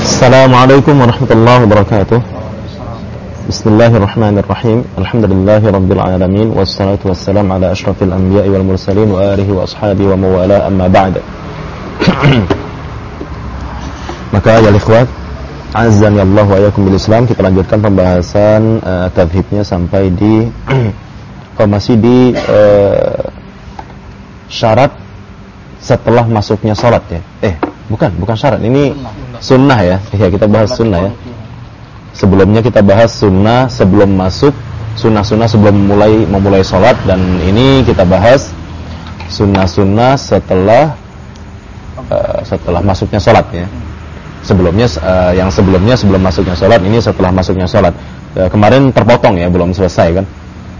Assalamualaikum warahmatullahi wabarakatuh. Bismillahirrahmanirrahim. Alhamdulillahi rabbil alamin. Wassalatu wassalamu ala ashrafil anbiya'i wal mursalin wa alihi wa ashabihi wa mawala amma ba'd. Maka ya ikhwat, azzani Allah wa iyyakum bil Islam, kita lanjutkan pembahasan tadhibnya sampai di masih di syarat setelah masuknya salat ya. Bukan syarat, ini sunnah ya. Ya, kita bahas sunnah ya. Sebelumnya kita bahas sunnah sebelum masuk, sunnah-sunnah sebelum memulai salat, dan ini kita bahas sunnah-sunnah setelah masuknya salat ya. Sebelumnya sebelum masuknya salat, ini setelah masuknya salat. Kemarin terpotong ya, belum selesai kan?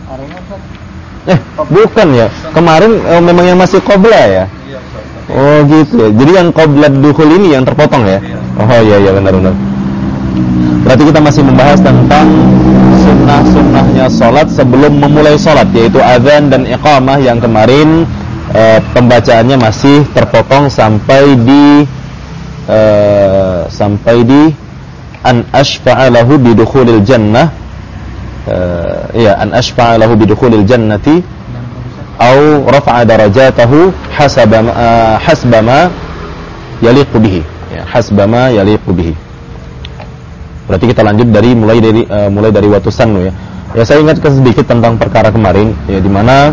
Bukan ya. Kemarin memang yang masih qabla ya. Oh gitu ya. Jadi yang qabla dukhul ini yang terpotong ya. Oh iya benar. Berarti kita masih membahas tentang sunnah-sunnahnya salat sebelum memulai salat, yaitu azan dan iqamah, yang kemarin pembacaannya masih terpotong sampai di an ashfa'a lahu bidukhulil jannah. An ashfa'a lahu bidukhulil jannati au rafa'a darajatahu hasbama yaliqu bihi. Ya, hasbama yaliqu bihi. Berarti kita lanjut mulai dari watusannu ya. Ya, saya ingatkan sedikit tentang perkara kemarin ya, di mana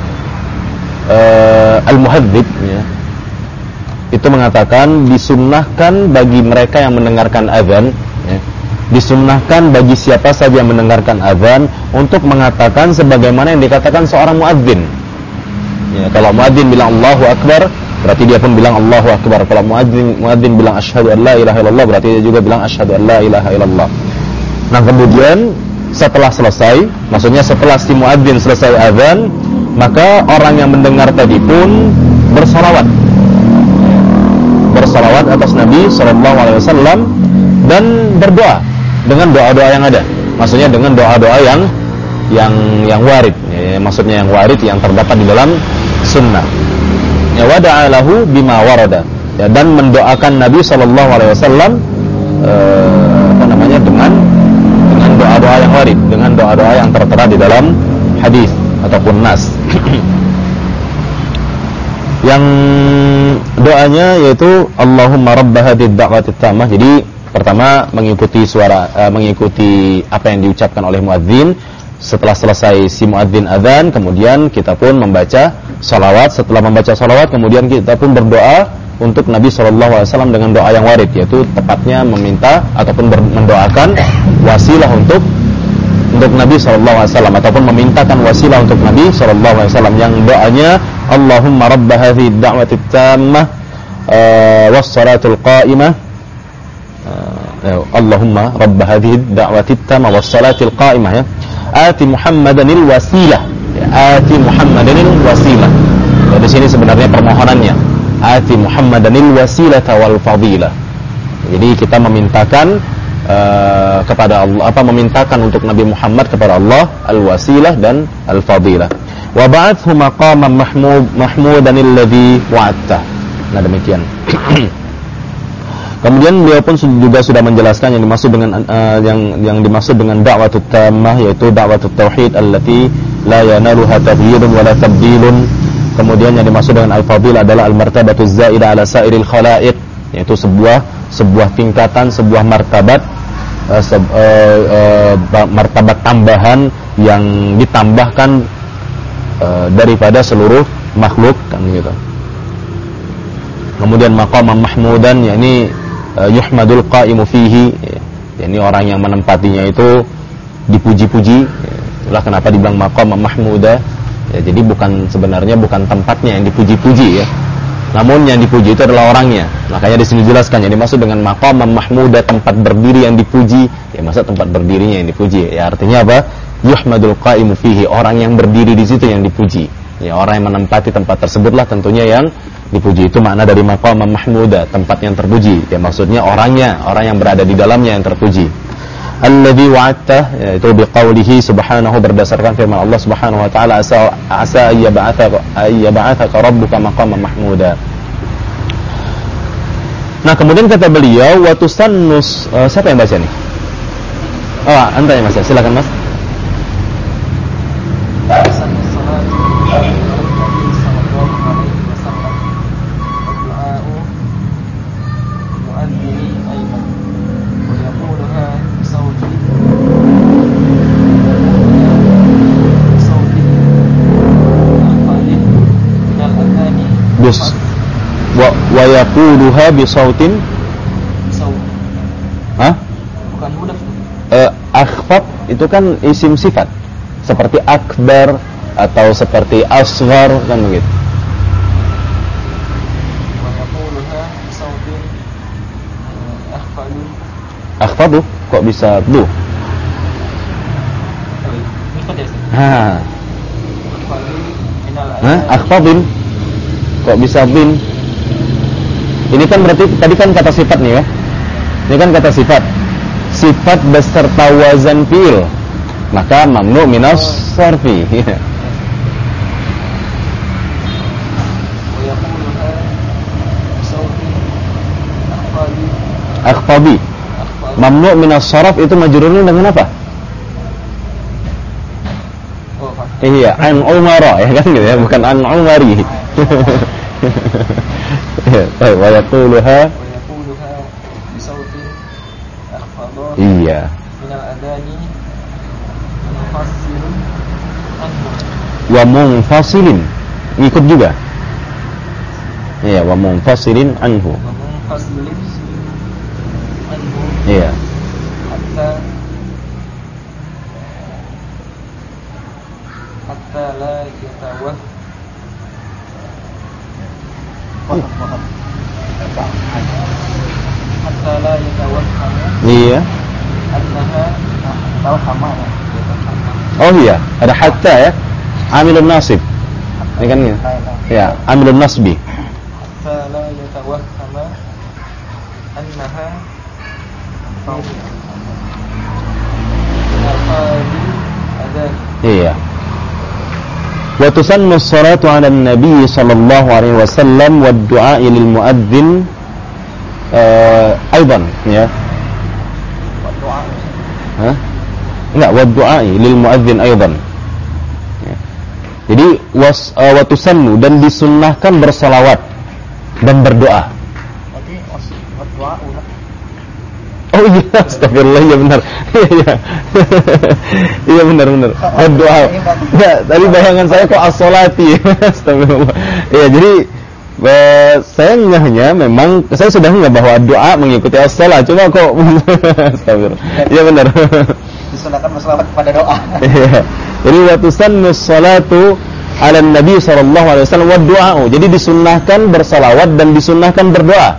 al-muhadzib ya, itu mengatakan disunnahkan bagi mereka yang mendengarkan azan ya, disunnahkan bagi siapa saja yang mendengarkan azan untuk mengatakan sebagaimana yang dikatakan seorang muadzin. Ya, kalau muadzin bilang Allahu Akbar, berarti dia pun bilang Allahu Akbar. Kalau muadzin bilang asyhadu an la ilaha illallah, berarti dia juga bilang asyhadu an la ilaha illallah. Nah, kemudian setelah selesai, maksudnya setelah si muadzin selesai azan, maka orang yang mendengar tadi pun bersalawat atas Nabi SAW dan berdoa dengan doa-doa yang ada. Maksudnya dengan doa-doa yang warid ya, maksudnya yang warid yang terdapat di dalam sunnah. Ya, wada'a lahu bima warada ya, dan mendoakan Nabi SAW dengan doa-doa yang warid, dengan doa-doa yang tertera di dalam hadis ataupun nas. Yang doanya yaitu Allahumma rabb hadhihi ad-da'wati tammah. Jadi pertama mengikuti apa yang diucapkan oleh muadzin. Setelah selesai si muadzin azan, kemudian kita pun membaca salawat. Setelah membaca salawat, kemudian kita pun berdoa untuk Nabi SAW dengan doa yang warid, yaitu tepatnya meminta ataupun mendoakan wasilah untuk Nabi SAW, ataupun memintakan wasilah untuk Nabi SAW, yang doanya Allahumma rabb hadhihi ad-da'wati tammah was-salatul qa'imah. Allahumma rabb hadhihi ad-da'wati tammah was-salatil qa'imah ya. Ati Muhammadanil wasilah. Ati Muhammadanil wasilah. Di sini sebenarnya permohonannya. Ati Muhammadanil wasilata wal fadilah. Jadi kita memintakan kepada Allah, memintakan untuk Nabi Muhammad kepada Allah al-wasilah dan al-fadilah. Wa ba'athu maqaman mahmudan alladhi wa'adta. Nah, demikian. Kemudian beliau pun juga sudah menjelaskan yang dimaksud dengan yang dimaksud dengan da'watut tammah, yaitu da'watut tauhid allati la yanaluha taghyirun wala tabdilun. Kemudian yang dimaksud dengan al-fadilah adalah al-martabatuz zaidah ala sairil khalaiq, yaitu sebuah tingkatan, sebuah martabat martabat tambahan yang ditambahkan daripada seluruh makhluk kan gitu. Kemudian maqaman mahmudan, yakni yuhmadul qa'imu fihi, yakni orang yang menempatinya itu dipuji-puji. Itulah kenapa dibilang maqaman mahmuda ya, jadi sebenarnya bukan tempatnya yang dipuji-puji ya, namun yang dipuji itu adalah orangnya. Makanya di sini dijelaskan yang dimaksud dengan maqaman mahmuda, tempat berdiri yang dipuji. Ya, masa tempat berdirinya yang dipuji? Ya, artinya apa? Yuhmadul qa'imu fihi, orang yang berdiri di situ yang dipuji. Ya, orang yang menempati tempat tersebutlah tentunya yang dipuji. Itu makna dari maqaman mahmuda, tempat yang terpuji. Ya, maksudnya orangnya, orang yang berada di dalamnya yang terpuji. Alladzi wa'adta, yaitu biqaulihi subhanahu, berdasarkan firman Allah Subhanahu wa taala, asa ayyab'athaka rabbuka maqaman mahmuda. Nah, kemudian kata beliau, wa tusannus, siapa yang baca nih? Oh, anta ya Mas. Silakan Mas. Wa yaquluha bi sautin bukan mudaf. Akhfad itu kan isim sifat, seperti akbar atau seperti asghar kan begitu. Wa yaquluha bi sautin Akhfadu kok bisa bu? Akhfadin kok bisa bin? Ini kan berarti tadi kan kata sifat nih ya. Ini kan kata sifat. Sifat beserta wazan fi'il. Maka mamnu minas sarfi. Akhfadi. Mamnu minas sarf itu majrurnya dengan apa? Iya, an umara ya kan gitu ya, bukan an umari. Baik, wa yaquluha bisautin akhfadha. Iya. Minal adani munfasilun anhu. Wa munfasilin. Ngikut juga. Iya, wa munfasilin anhu. Wa munfasilin anhu. Iya. Hatta la yatawah. Hatta la yatawahhama. Iya. Annaha tawahhama. Oh iya, ada hatta ya. Amilun nasib. Ini kan ya. Ya, amilun nasbi. Hatta la yatawahhama annaha iya. Wa tusannu as-salatu 'ala an-nabi sallallahu alaihi wasallam wa ad-du'a lil muadzin aidan ya. Enggak, wa ad-du'a lil muadzin aidan. Ya. Jadi wa tusannu dan disunnahkan bersalawat dan berdoa. Oh iya, astagfirullah, iya benar. Iya. Iya benar. Doa. Ya, tadi bayangan saya kok as-salati. Astagfirullah. Iya, jadi saya ngehnya memang saya sudah ngeh bahwa doa mengikuti as-salat. Cuma kok astagfirullah. Iya benar. Disunahkan berselawat kepada doa. Iya. Jadi wa tusannu salatu 'ala nabi sallallahu alaihi wasallam wa du'a. Jadi disunnahkan bersalawat dan disunnahkan berdoa.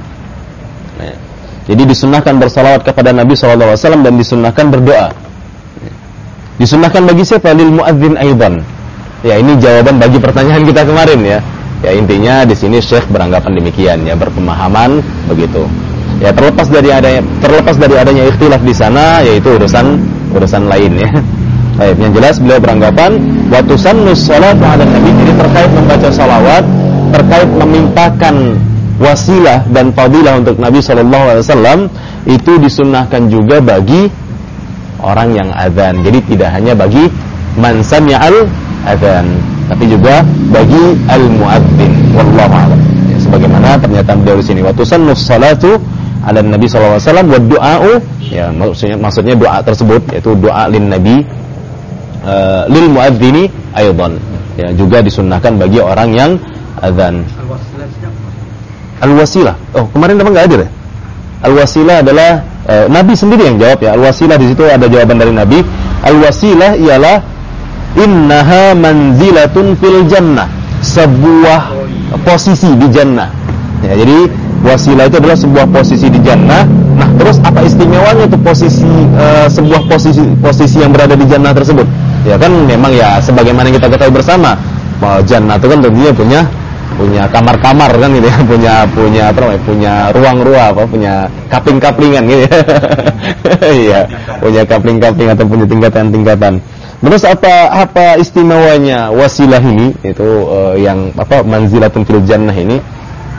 Jadi disunnahkan bersalawat kepada Nabi SAW dan disunnahkan berdoa. Disunnahkan bagi siapa? Lil muadzin aidan. Ya, ini jawaban bagi pertanyaan kita kemarin ya. Ya, intinya di sini Syekh beranggapan demikian ya, berpemahaman begitu. Ya, terlepas dari adanya ikhtilaf di sana, yaitu urusan lain ya. Baik, yang jelas beliau beranggapan wa tusannu sholatu 'ala nabi, jadi terkait membaca salawat, terkait memintakan wasilah dan fadilah untuk Nabi SAW itu disunnahkan juga bagi orang yang azan. Jadi tidak hanya bagi man sami'al azan, tapi juga bagi al-muadzin. Wallahu a'lam. Ya, sebagaimana pernyataan beliau di sini, wa tusannu sholatu 'ala nabi sallallahu alaihi wasallam wa du'a'u, ya maksudnya doa tersebut yaitu doa lin nabi lil muadzini aidan. Ya, juga disunnahkan bagi orang yang azan. Al-wasilah. Oh, kemarin apa enggak hadir ya? Al-wasilah adalah Nabi sendiri yang jawab ya. Al-wasilah di situ ada jawaban dari Nabi. Al-wasilah ialah innaha manzilatun fil jannah, sebuah posisi di jannah. Ya, jadi wasilah itu adalah sebuah posisi di jannah. Nah, terus apa istimewanya itu posisi sebuah posisi yang berada di jannah tersebut? Ya kan memang ya sebagaimana kita ketahui bersama, jannah itu kan tentunya punya kamar-kamar kan gitu ya, punya ruang-ruang punya kapling-kaplingan gitu ya. Iya, punya kapling-kapling atau punya tingkatan-tingkatan. Terus apa istimewanya wasilah ini itu yang manzilatun fil jannah ini?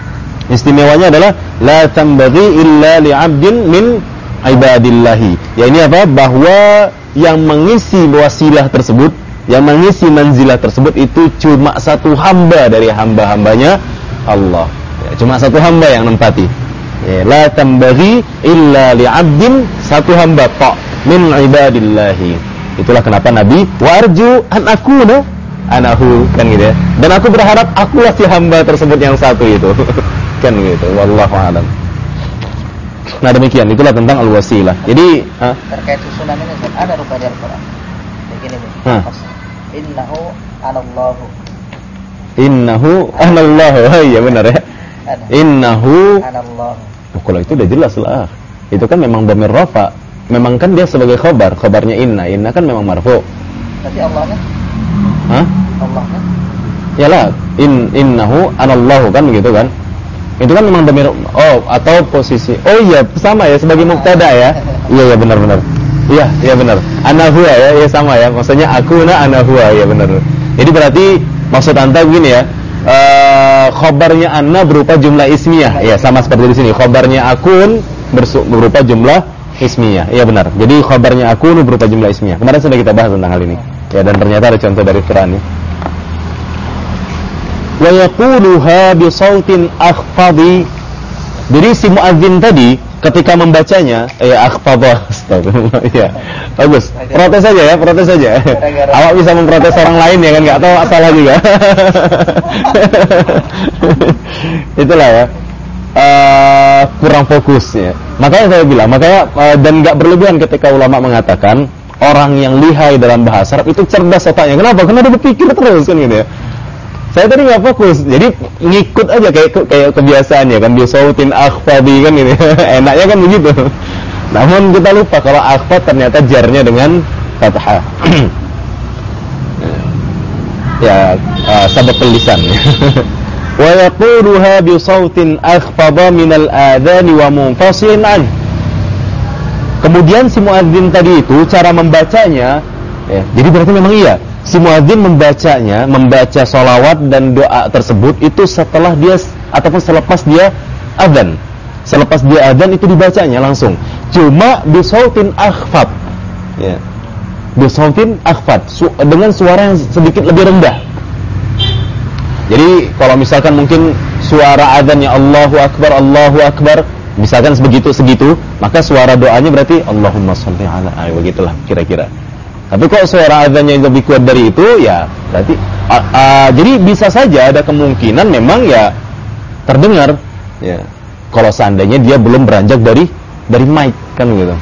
Istimewanya adalah la tambaghi illa li'abdin min ibadillahi. Ya ini apa? Bahwa yang mengisi wasilah tersebut, yang mengisi manzilah tersebut itu cuma satu hamba dari hamba-hambanya Allah. Ya, cuma satu hamba yang nempati. Ya, la tambaghi illa li'abdin, satu hamba tok min ibadillahi. Itulah kenapa Nabi warju an akuna anahu, kan gitu ya. Dan aku berharap akulah si hamba tersebut yang satu itu. Kan gitu. Wallahu a'lam. Nah demikian, itulah tentang al-wasilah. Jadi terkait susunan ini ada rupa di Al-Qur'an. Begini nih. Innahu anallahu. Innahu anallahu. Iya benar ya. Ada. Innahu Anallahu. Oh, kalau itu udah jelas lah. Itu kan memang dhamir rafa. Memang kan dia sebagai khabar, khabarnya inna. Inna kan memang marfu. Berarti Allahnya? Hah? Allahnya? Yalah, innahu anallahu kan begitu kan? Itu kan memang dhamir, atau posisi. Oh iya, sama ya sebagai mubtada ya. Iya benar. Iya benar. Ana huwa ya sama ya. Maksudnya akuna ana huwa, ya benar. Jadi berarti maksud anta begini ya. Khabarnya anna berupa jumlah ismiyah. Ya, sama seperti di sini. Khabarnya akun berupa jumlah ismiyah. Iya benar. Jadi khabarnya akun berupa jumlah ismiyah. Kemarin sudah kita bahas tentang hal ini. Ya, dan ternyata ada contoh dari Quran ya. Wa yaquluha bi sautin akhfadi. Jadi si muadzin tadi ketika membacanya akhfadha, astagfirullah. Ya. Bagus. Protes saja. Awak bisa memprotes orang lain ya kan, enggak tahu salah juga. Itulah ya. Kurang fokus ya. Makanya saya bilang, dan enggak berlebihan ketika ulama mengatakan orang yang lihai dalam bahasa Arab itu cerdas otaknya. Kenapa? Karena dia berpikir terus kan gitu ya. Saya tadi nggak fokus, jadi ngikut aja kayak kebiasaannya kan, bisautin akhfadi kan gitu. Enaknya kan begitu. Namun kita lupa kalau akhfad ternyata jarnya dengan fathah. Ya, sabab lisan. Wa yaquluha bisautin akhfada minal adhan wa munfasilin an. Kemudian si muadzin tadi itu cara membacanya ya, jadi berarti memang iya. Si muadzin membaca sholawat dan doa tersebut itu setelah dia ataupun selepas dia adzan. Selepas dia adzan itu dibacanya langsung. Cuma bisautin akhfad. Ya. Bisautin akhfad, dengan suara yang sedikit lebih rendah. Jadi kalau misalkan mungkin suara adzannya Allahu Akbar, misalkan segitu, maka suara doanya berarti Allahumma sholli ala, begitulah kira-kira. Tapi kok suara adzannya yang lebih kuat dari itu, ya berarti jadi bisa saja ada kemungkinan memang ya terdengar ya. Kalau seandainya dia belum beranjak dari mic kan gitu.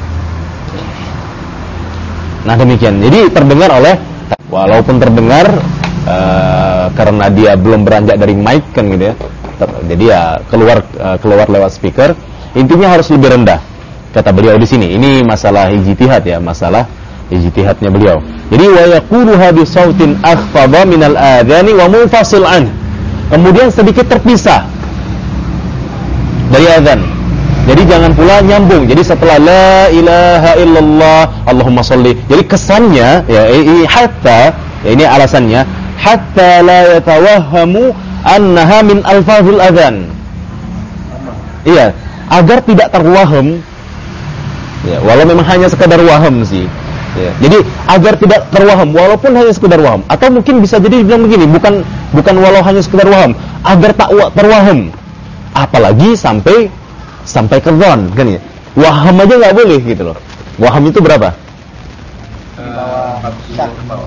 Nah demikian. Jadi terdengar walaupun terdengar karena dia belum beranjak dari mic kan gitu ya. Jadi ya keluar lewat speaker. Intinya harus lebih rendah. Kata beliau di sini. Ini masalah ijtihad ya, masalah ijtihadnya beliau. Jadi wa yaquluha bi sautin akhfadha minal adhani wa munfasil an. Kemudian sedikit terpisah dari azan. Jadi jangan pula nyambung. Jadi setelah la ilaha illallah Allahumma sholli. Jadi kesannya ya hatta ya ini alasannya hatta la yatawahhamu annaha min alfazil adzan. Iya, agar tidak terwaham. Ya, walau memang hanya sekadar waham sih. Ya, jadi agar tidak terwaham, walaupun hanya sekedar waham, atau mungkin bisa jadi dibilang begini, bukan walau hanya sekedar waham, agar tak terwaham, apalagi sampai ke dhon, kan ya? Waham aja nggak boleh gitu loh. Waham itu berapa? Di bawah syak.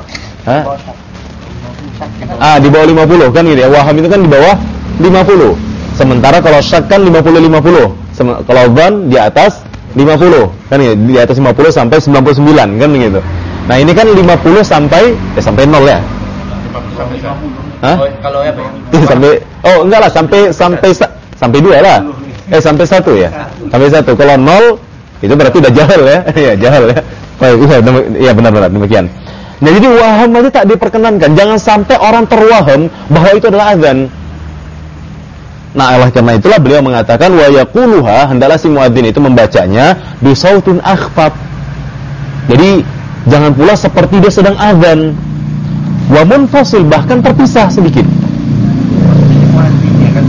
Di bawah 50 kan gitu ya. Waham itu kan di bawah 50. Sementara kalau syak kan 50-50. Kalau dhon di atas 50 kan ya, di atas 50 sampai 99 kan gitu. Nah, ini kan 50 sampai 0 ya. 50 sampai 50. Hah? Kalau apa ya? Enggak lah, sampai 2 lah. Sampai 1 ya. Sampai 1. Kalau 0 itu berarti udah jahil ya. Iya, jahil ya. Iya benar-benar demikian. Nah, jadi waham aja tak diperkenankan. Jangan sampai orang terwaham bahwa itu adalah azan. Nah, oleh karena itulah beliau mengatakan wa yaquluha, hendaklah si muadzin itu membacanya bi sautin akhfad. Jadi jangan pula seperti dia sedang azan. Wa munfasil, bahkan terpisah sedikit. Muadzinnya kan selesai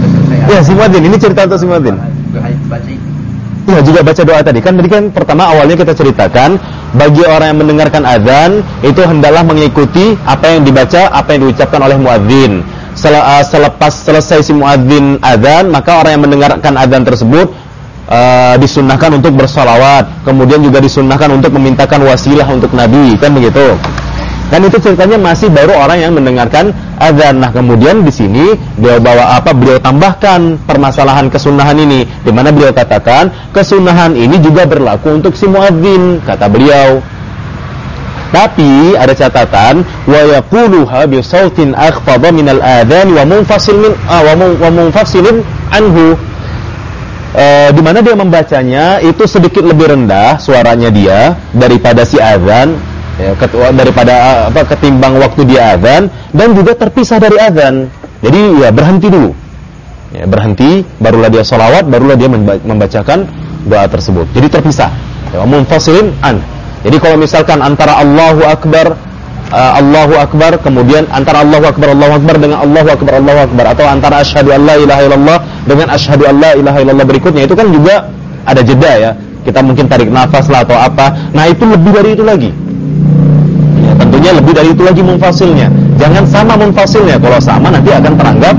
Ya, si muadzin. Ini cerita untuk si muadzin. Ya, juga baca doa tadi. Kan tadi kan pertama awalnya kita ceritakan bagi orang yang mendengarkan azan itu hendaklah mengikuti apa yang dibaca, apa yang diucapkan oleh muadzin. Selepas selesai si muadzin azan, maka orang yang mendengarkan azan tersebut disunnahkan untuk bersalawat. Kemudian juga disunnahkan untuk memintakan wasilah untuk Nabi, kan begitu. Dan itu ceritanya masih baru orang yang mendengarkan azan. Nah, kemudian di sini beliau tambahkan permasalahan kesunahan ini, di mana beliau katakan kesunahan ini juga berlaku untuk si muadzin, kata beliau. Tapi ada catatan wa yaquluha bi sautin akhfadha min al-adhan wa munfasilin anhu. Di mana dia membacanya itu sedikit lebih rendah suaranya dia daripada si azan. Ya, daripada ketimbang waktu dia azan, dan juga terpisah dari azan. Jadi ya berhenti dulu. Ya, berhenti, barulah dia sholawat, barulah dia membacakan doa tersebut. Jadi terpisah. Ya, munfasilin an. Jadi kalau misalkan antara Allahu Akbar, kemudian antara Allahu Akbar dengan Allahu Akbar, atau antara asyhadu an la ilaha illallah dengan asyhadu an la ilaha illallah berikutnya, itu kan juga ada jeda ya. Kita mungkin tarik nafas lah atau apa. Nah, itu lebih dari itu lagi. Tentunya lebih dari itu lagi munfasilnya. Jangan sama munfasilnya. Kalau sama nanti akan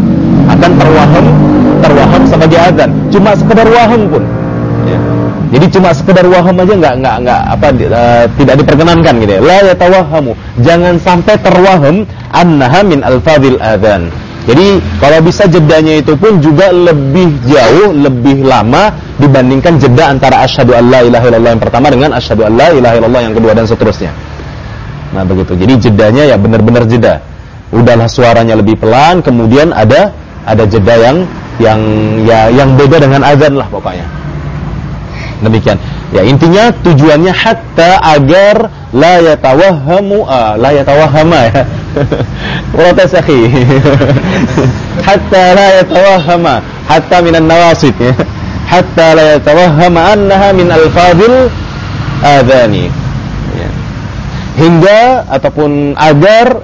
terwaham sebagai azan. Cuma sekedar waham pun. Ya. Jadi cuma sekedar waham aja tidak diperkenankan gitu ya. La yatawahhamu. Jangan sampai terwaham annaha min alfadhil adzan. Jadi kalau bisa jedanya itu pun juga lebih jauh, lebih lama dibandingkan jeda antara asyhadu an la ilaha illallah yang pertama dengan asyhadu an la ilaha illallah yang kedua dan seterusnya. Nah begitu. Jadi jedanya ya benar-benar jeda. Udahlah suaranya lebih pelan, kemudian ada jeda yang beda dengan azan lah pokoknya. Demikian. Ya intinya tujuannya hatta agar la yatawahhama ya. Protes akhi. Hatta la yatawahhama, hatta minan nawasit ya. Hatta la yatawahhama annaha min alfadhil adhani. Hingga ataupun agar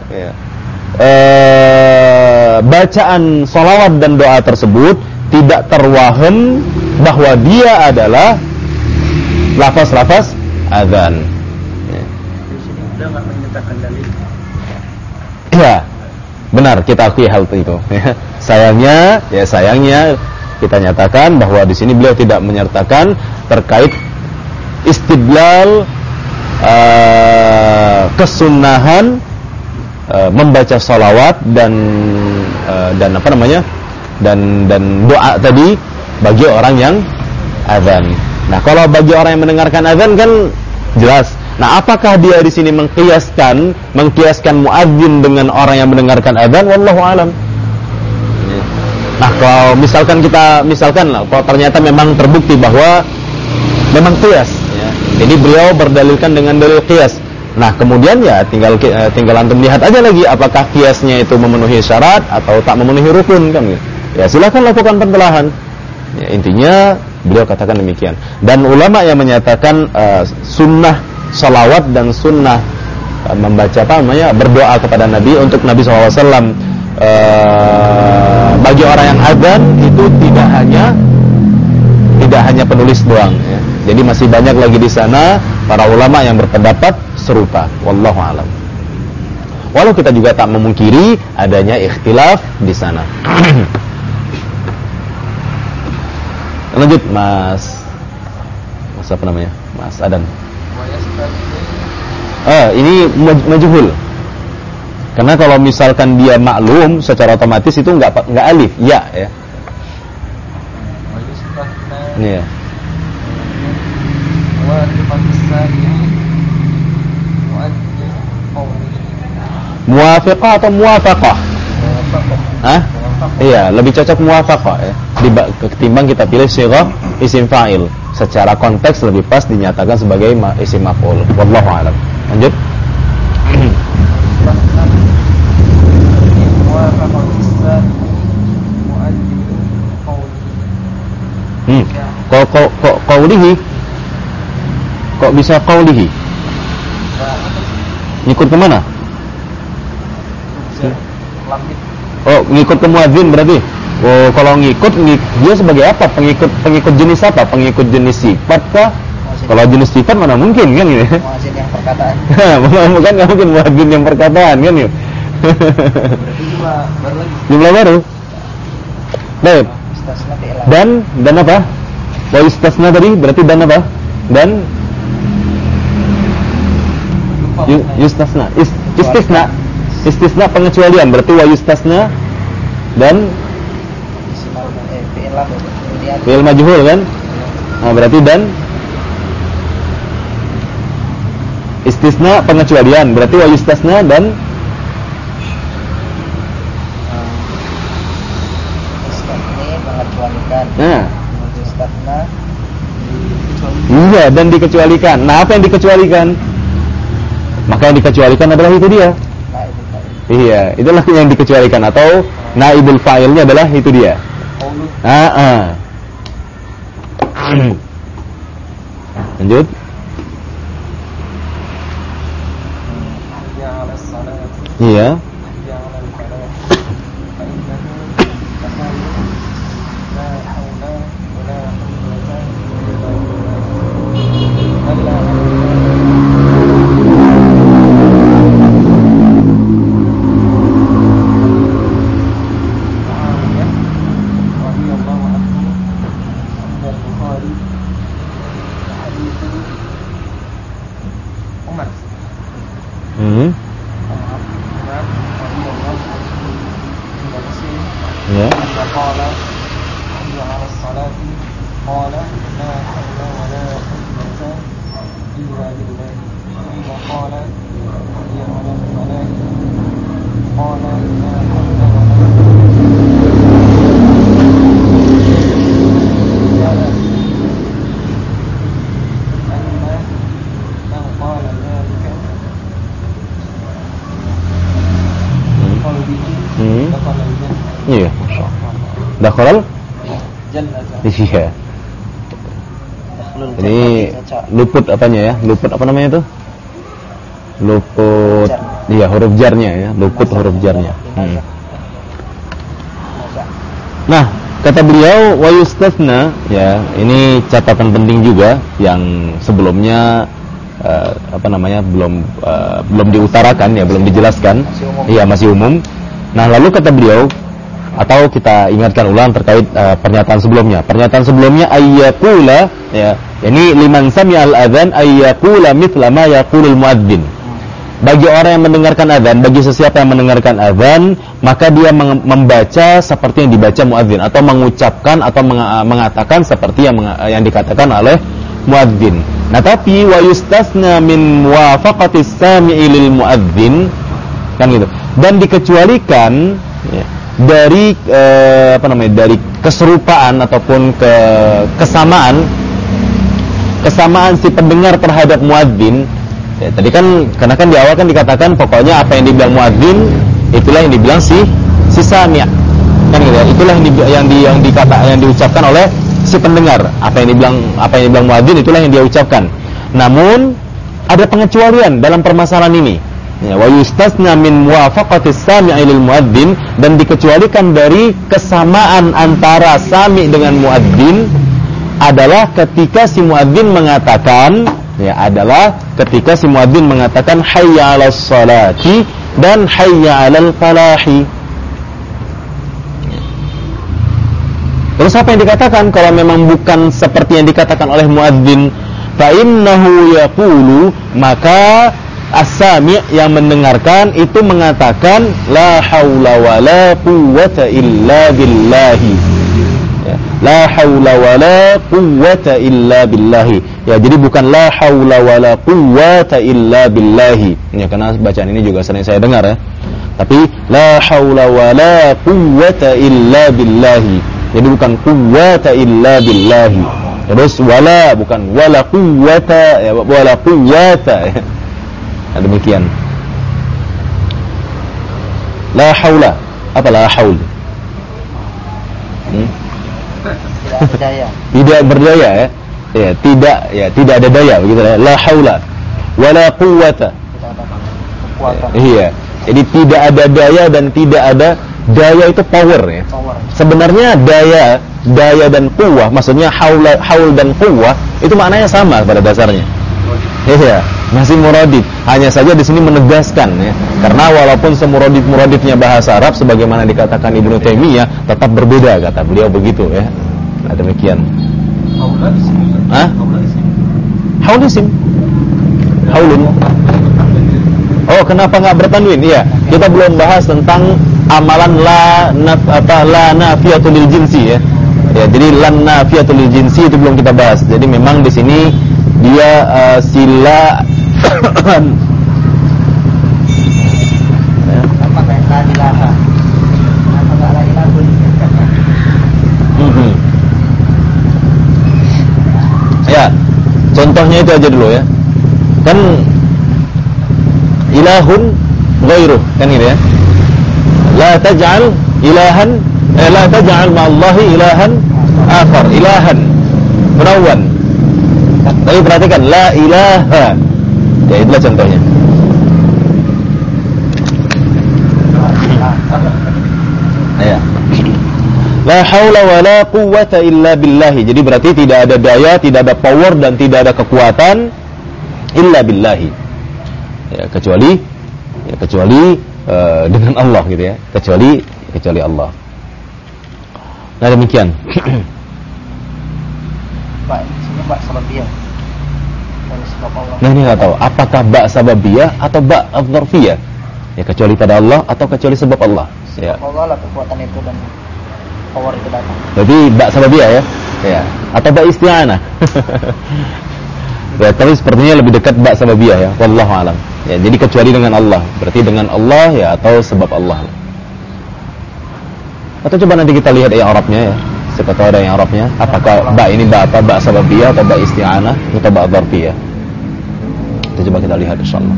bacaan salawat dan doa tersebut tidak terwaham bahwa dia adalah lafaz-lafaz azan. Ya, benar, kita akui hal itu. Sayangnya kita nyatakan bahwa di sini beliau tidak menyertakan terkait istidlal kesunahan membaca salawat dan doa tadi bagi orang yang azan. Nah, kalau bagi orang yang mendengarkan azan kan jelas. Nah, apakah dia di sini mengkiaskan muadzin dengan orang yang mendengarkan azan? Wallahu alam. Nah, kalau misalkan kalau ternyata memang terbukti bahwa memang qiyas. Jadi beliau berdalilkan dengan dalil qiyas. Nah, kemudian ya tinggal antum lihat aja lagi apakah qiyasnya itu memenuhi syarat atau tak memenuhi rukun kan. Ya silakan lakukan pentelahan. Ya, intinya beliau katakan demikian. Dan ulama yang menyatakan sunnah salawat dan sunnah membaca berdoa kepada Nabi untuk Nabi SAW bagi orang yang azan itu tidak hanya penulis doang ya. Jadi masih banyak lagi di sana para ulama yang berpendapat serupa. Wallahu a'lam. Walau kita juga tak memungkiri adanya ikhtilaf di sana. Lanjut Mas apa namanya? Mas Adan. Ini majhul. Karena kalau misalkan dia maklum secara otomatis itu enggak alif, ya. Iya. Muwafiqah atau muwafaqah? Iya, lebih cocok muwafaqah ya. Ketimbang kita pilih sighah isim fa'il. Secara konteks lebih pas dinyatakan sebagai isim maf'ul. Wallahu a'lam. Lanjut. Qaulihi. Kok bisa qaulihi? Ngikut ke mana? Oh, ngikut ke muadzin berarti? Oh, kalau ngikut dia sebagai apa? Pengikut jenis apa? Pengikut jenis sifat kah? Kalau jenis sifat mana mungkin kan ya? Muadzin yang perkataan. Bukan nggak mungkin muadzin yang perkataan kan ya? Berarti baru lagi. Jumlah baru. Baik. Istasna fi'lan. Dan apa? Wa istasna tadi berarti dan apa? Dan yustasna. Istisna pengecualian berarti wa yustasna dan fi'il majhul kan? Nah, berarti dan istisna pengecualian berarti wa yustasna dan mengecualikan. nah, Istasna iya dan dikecualikan. Nah, apa yang dikecualikan? Maka yang dikecualikan adalah itu dia. naibul fa'il. Iya, itulah yang dikecualikan atau naibul fa'ilnya adalah itu dia. Lanjut. Iya. Ya. Iya, Masya Allah. Dakhalal? Iya. Ini luput apanya ya? Luput apa namanya itu? Luput. Iya, huruf jarnya ya. Luput huruf jarnya. Nah, kata beliau wa yustasna ya, ini catatan penting juga yang sebelumnya belum diutarakan ya, belum dijelaskan. Iya, masih umum. Nah, lalu kata beliau atau kita ingatkan ulang terkait pernyataan sebelumnya. Pernyataan sebelumnya ayyaqula ya. Ini liman sami'al adzan ayyaqula mithla ma yaqulul muadzin. Bagi orang yang mendengarkan adzan, bagi sesiapa yang mendengarkan adzan, maka dia membaca seperti yang dibaca muadzin atau mengucapkan atau mengatakan seperti yang dikatakan oleh muadzin. Nah, tapi wa yustasna min muwafaqatis sami'i lil muadzin kan gitu. Dan dikecualikan ya, dari dari keserupaan ataupun kesamaan si pendengar terhadap muadzin. Ya, tadi kan karena kan di awal kan dikatakan pokoknya apa yang dibilang muadzin itulah yang dibilang si sami'. Kan gitu ya. Itulah yang diucapkan oleh si pendengar. Apa yang dibilang muadzin itulah yang dia ucapkan. Namun ada pengecualian dalam permasalahan ini. Ya, wa yustasna min muwafaqatis sami'i lil muadzin, dan dikecualikan dari kesamaan antara sami' dengan muadzin adalah ketika si muadzin mengatakan hayya 'alas sholati dan hayya 'alal falahi. Terus apa yang dikatakan kalau memang bukan seperti yang dikatakan oleh muadzin? Fa innahu yaqulu, maka as-sami' yang mendengarkan itu mengatakan la haula wala quwwata illa billahi. Ya, la haula wala quwwata illa billahi. Ya, jadi bukan la haula wala quwwata illa billahi. Ya, karena bacaan ini juga sering saya dengar ya. Tapi la haula wala quwwata illa billahi. Jadi bukan quwwata illa billahi. Terus wala, bukan wala quwwata, ya, wala quwwata. Ya. Nah, demikian. La haula. Apa la haul? Tidak berdaya ya. Ya, tidak ada daya begitu ya. La haula wala quwwata. Iya. Jadi tidak ada daya dan tidak ada daya itu power ya. sebenarnya daya dan quwwah, maksudnya haul dan quwwah itu maknanya sama pada dasarnya. Iya, masih muradif. Hanya saja di sini menegaskan ya, karena walaupun semuradif-muradifnya bahasa Arab sebagaimana dikatakan Ibnu Taimiyah, tetap berbeda kata beliau begitu ya. Nah, demikian. Haul isim. Hah? Haul isim. Haulun. Oh, kenapa enggak bertanwin? Iya, kita belum bahas tentang amalan la nafiyatul lil jinsi ya. Ya, jadi lan nafiyatul lil jinsi itu belum kita bahas. Jadi memang di sini dia sila sama kayak la ilaha. Apa enggak la ilahun? Ya, contohnya itu aja dulu ya. Kan ilahun ghairuh, kan gitu ya. La taj'al ilahan la taj'al ma'allahi ilahan akhar, ilahan menawan. Tapi perhatikan la ilaha. Ya, itulah contohnya. Ya. La haula wala quwwata illa billah. Jadi berarti tidak ada daya, tidak ada power dan tidak ada kekuatan illa billahi. Ya, kecuali dengan Allah gitu ya. Kecuali Allah. Nah, demikian. Pak, sini Pak sababiyah. Dari sebab Allah. Nah, ini enggak tahu apakah ba sababiyah atau ba adzarfiyah. Ya, kecuali pada Allah atau kecuali sebab Allah. Ya. Allah lah kekuatan itu dan power itu datang. Jadi ba sababiyah ya. Ya, atau ba isti'anah. Ya, tapi sepertinya lebih dekat ba sababiyah ya. Wallahu alam. Ya, jadi kecuali dengan Allah. Berarti dengan Allah ya atau sebab Allah. Atau coba nanti kita lihat yang Arabnya ya. Siapa tahu ada yang Arabnya. Apakah ba ini ba apa? Ba sababiyah atau ba isti'anah atau ba dzarfiyah? Kita coba kita lihat insyaallah.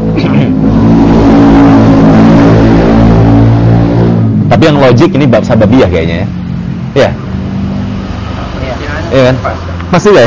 Tapi yang logik ini bab sababiyah kayaknya ya. Ya. Iya kan? Masih ya?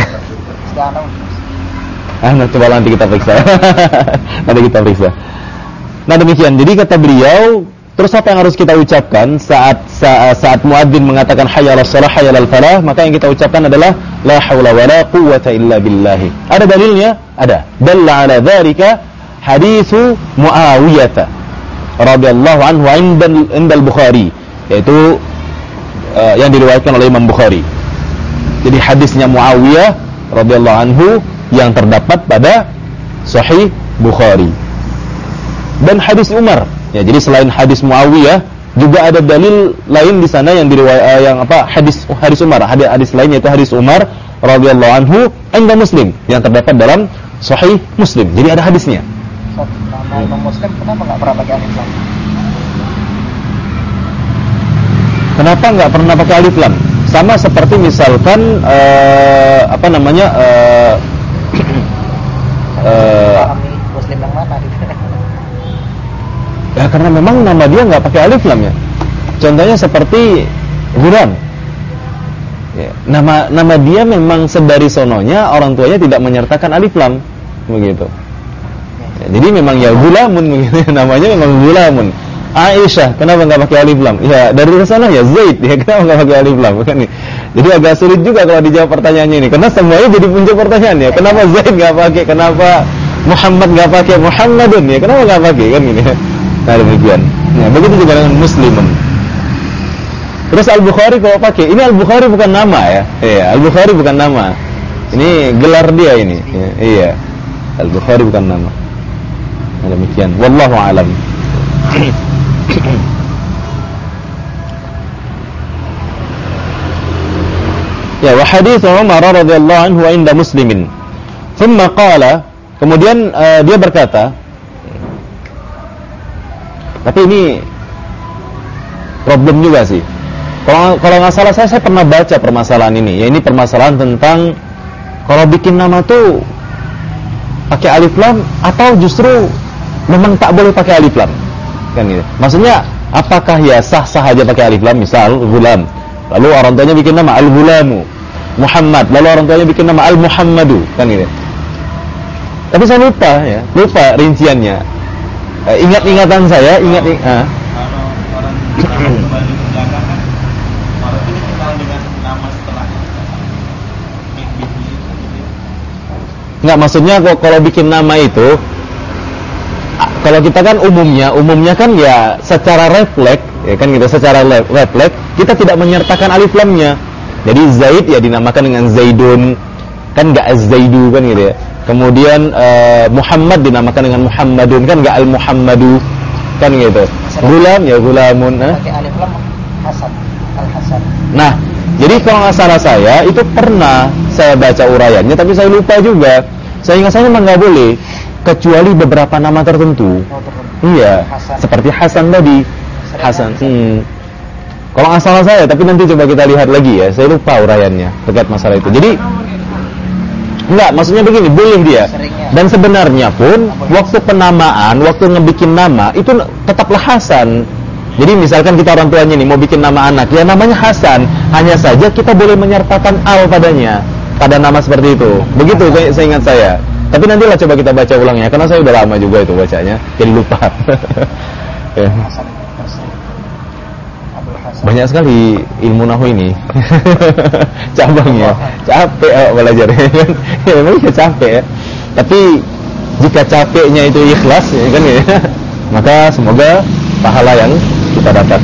Nah, coba nanti kita periksa. Nanti kita periksa. Nah, demikian. Jadi kata beliau, terus apa yang harus kita ucapkan saat muadzin mengatakan hayya 'alas shalah, hayya 'alal falah, maka yang kita ucapkan adalah la haula wala quwwata illa billah. Ada dalilnya? Ada. Dalla 'ala dzalika haditsu Muawiyah radhiyallahu anhu indal Bukhari, yaitu yang diriwayatkan oleh Imam Bukhari. Jadi hadisnya Muawiyah radhiyallahu anhu yang terdapat pada Sahih Bukhari. Dan hadis Umar. Ya, jadi selain hadis Muawiyah juga ada dalil lain di sana yang diriwayatkan hadis Umar. Hadis lain yaitu hadis Umar radhiyallahu anhu inda Muslim yang terdapat dalam Sahih Muslim. Jadi ada hadisnya. Nama Imam Muslim kenapa enggak pernah pakai alif lam? Kenapa enggak pernah pakai alif lam? Sama seperti misalkan Muslim yang mana gitu. Ya karena memang nama dia enggak pakai alif lam ya. Contohnya seperti Guram. Ya, nama dia memang sedari sononya orang tuanya tidak menyertakan alif lam begitu. Ya, jadi memang ya Gulamun begitu, namanya memang Gulamun. Aisyah, kenapa enggak pakai alif lam? Ya, dari sana ya Zaid, ya kenapa enggak pakai alif lam? Kan nih. Jadi agak sulit juga kalau dijawab pertanyaannya ini, karena semuanya jadi muncul pertanyaan ya. Kenapa Zaid enggak pakai? Kenapa Muhammad enggak pakai? Muhammadun ya, kenapa enggak pakai? Kan gini. Nah, demikian. Nah, begitu juga dengan Muslimun. Terus Al-Bukhari kalau pakai, ini Al-Bukhari bukan nama ya. Iya, Al-Bukhari bukan nama. Ini gelar dia ini. Ya, iya. Al-Bukhari bukan nama. Nah, demikian. Wallahu a'lam. Ya, wa hadits Umar radhiyallahu anhu inda Muslimin. Thumma qala, kemudian dia berkata, tapi ini problem juga sih. Kalau nggak salah saya pernah baca permasalahan ini. Ya, ini permasalahan tentang kalau bikin nama tuh pakai alif lam atau justru memang tak boleh pakai alif lam. Kan gitu. Maksudnya apakah ya sah-sah aja pakai alif lam, misal Gulam. Lalu orang tuanya bikin nama Al-Gulamu, Muhammad. Lalu orang tuanya bikin nama Al-Muhammadu, kan gitu. Tapi saya lupa rinciannya. Ingat-ingatan saya, kalau orang kembali ke belakang kan Enggak, maksudnya kalau bikin nama itu, kalau kita kan umumnya kan ya secara refleks, ya kan gitu, secara refleks kita tidak menyertakan alif lamnya. Jadi Zaid ya dinamakan dengan Zaidun, kan enggak Az-Zaidu kan gitu ya. Kemudian Muhammad dinamakan dengan Muhammadun, kan enggak Al-Muhammadu kan gitu. Gulam ya Gulamun. Pakai alif lam Hasan, Al-Hasan. Nah, jadi kalau nggak salah saya itu pernah saya baca uraiannya, tapi saya lupa juga. Saya ingat saya memang nggak boleh, kecuali beberapa nama tertentu. Iya, Hasan. seperti Hasan tadi. Hasan. Kalau nggak salah saya, tapi nanti coba kita lihat lagi ya. Saya lupa uraiannya terkait masalah itu. Jadi enggak, maksudnya begini, boleh dia. Dan sebenarnya pun waktu penamaan, waktu ngebikin nama itu tetaplah Hasan. Jadi misalkan kita orang tuanya nih mau bikin nama anak, ya namanya Hasan, hanya saja kita boleh menyertakan al padanya, pada nama seperti itu. Begitu saya ingat saya. Tapi nantilah coba kita baca ulangnya, karena saya udah lama juga itu bacanya, jadi lupa. Ya. Banyak sekali ilmu nahwu ini. Cabangnya. Capek belajar ya. Memang ya capek ya. Tapi jika capeknya itu ikhlas ya kan ya, maka semoga pahala yang kita dapat.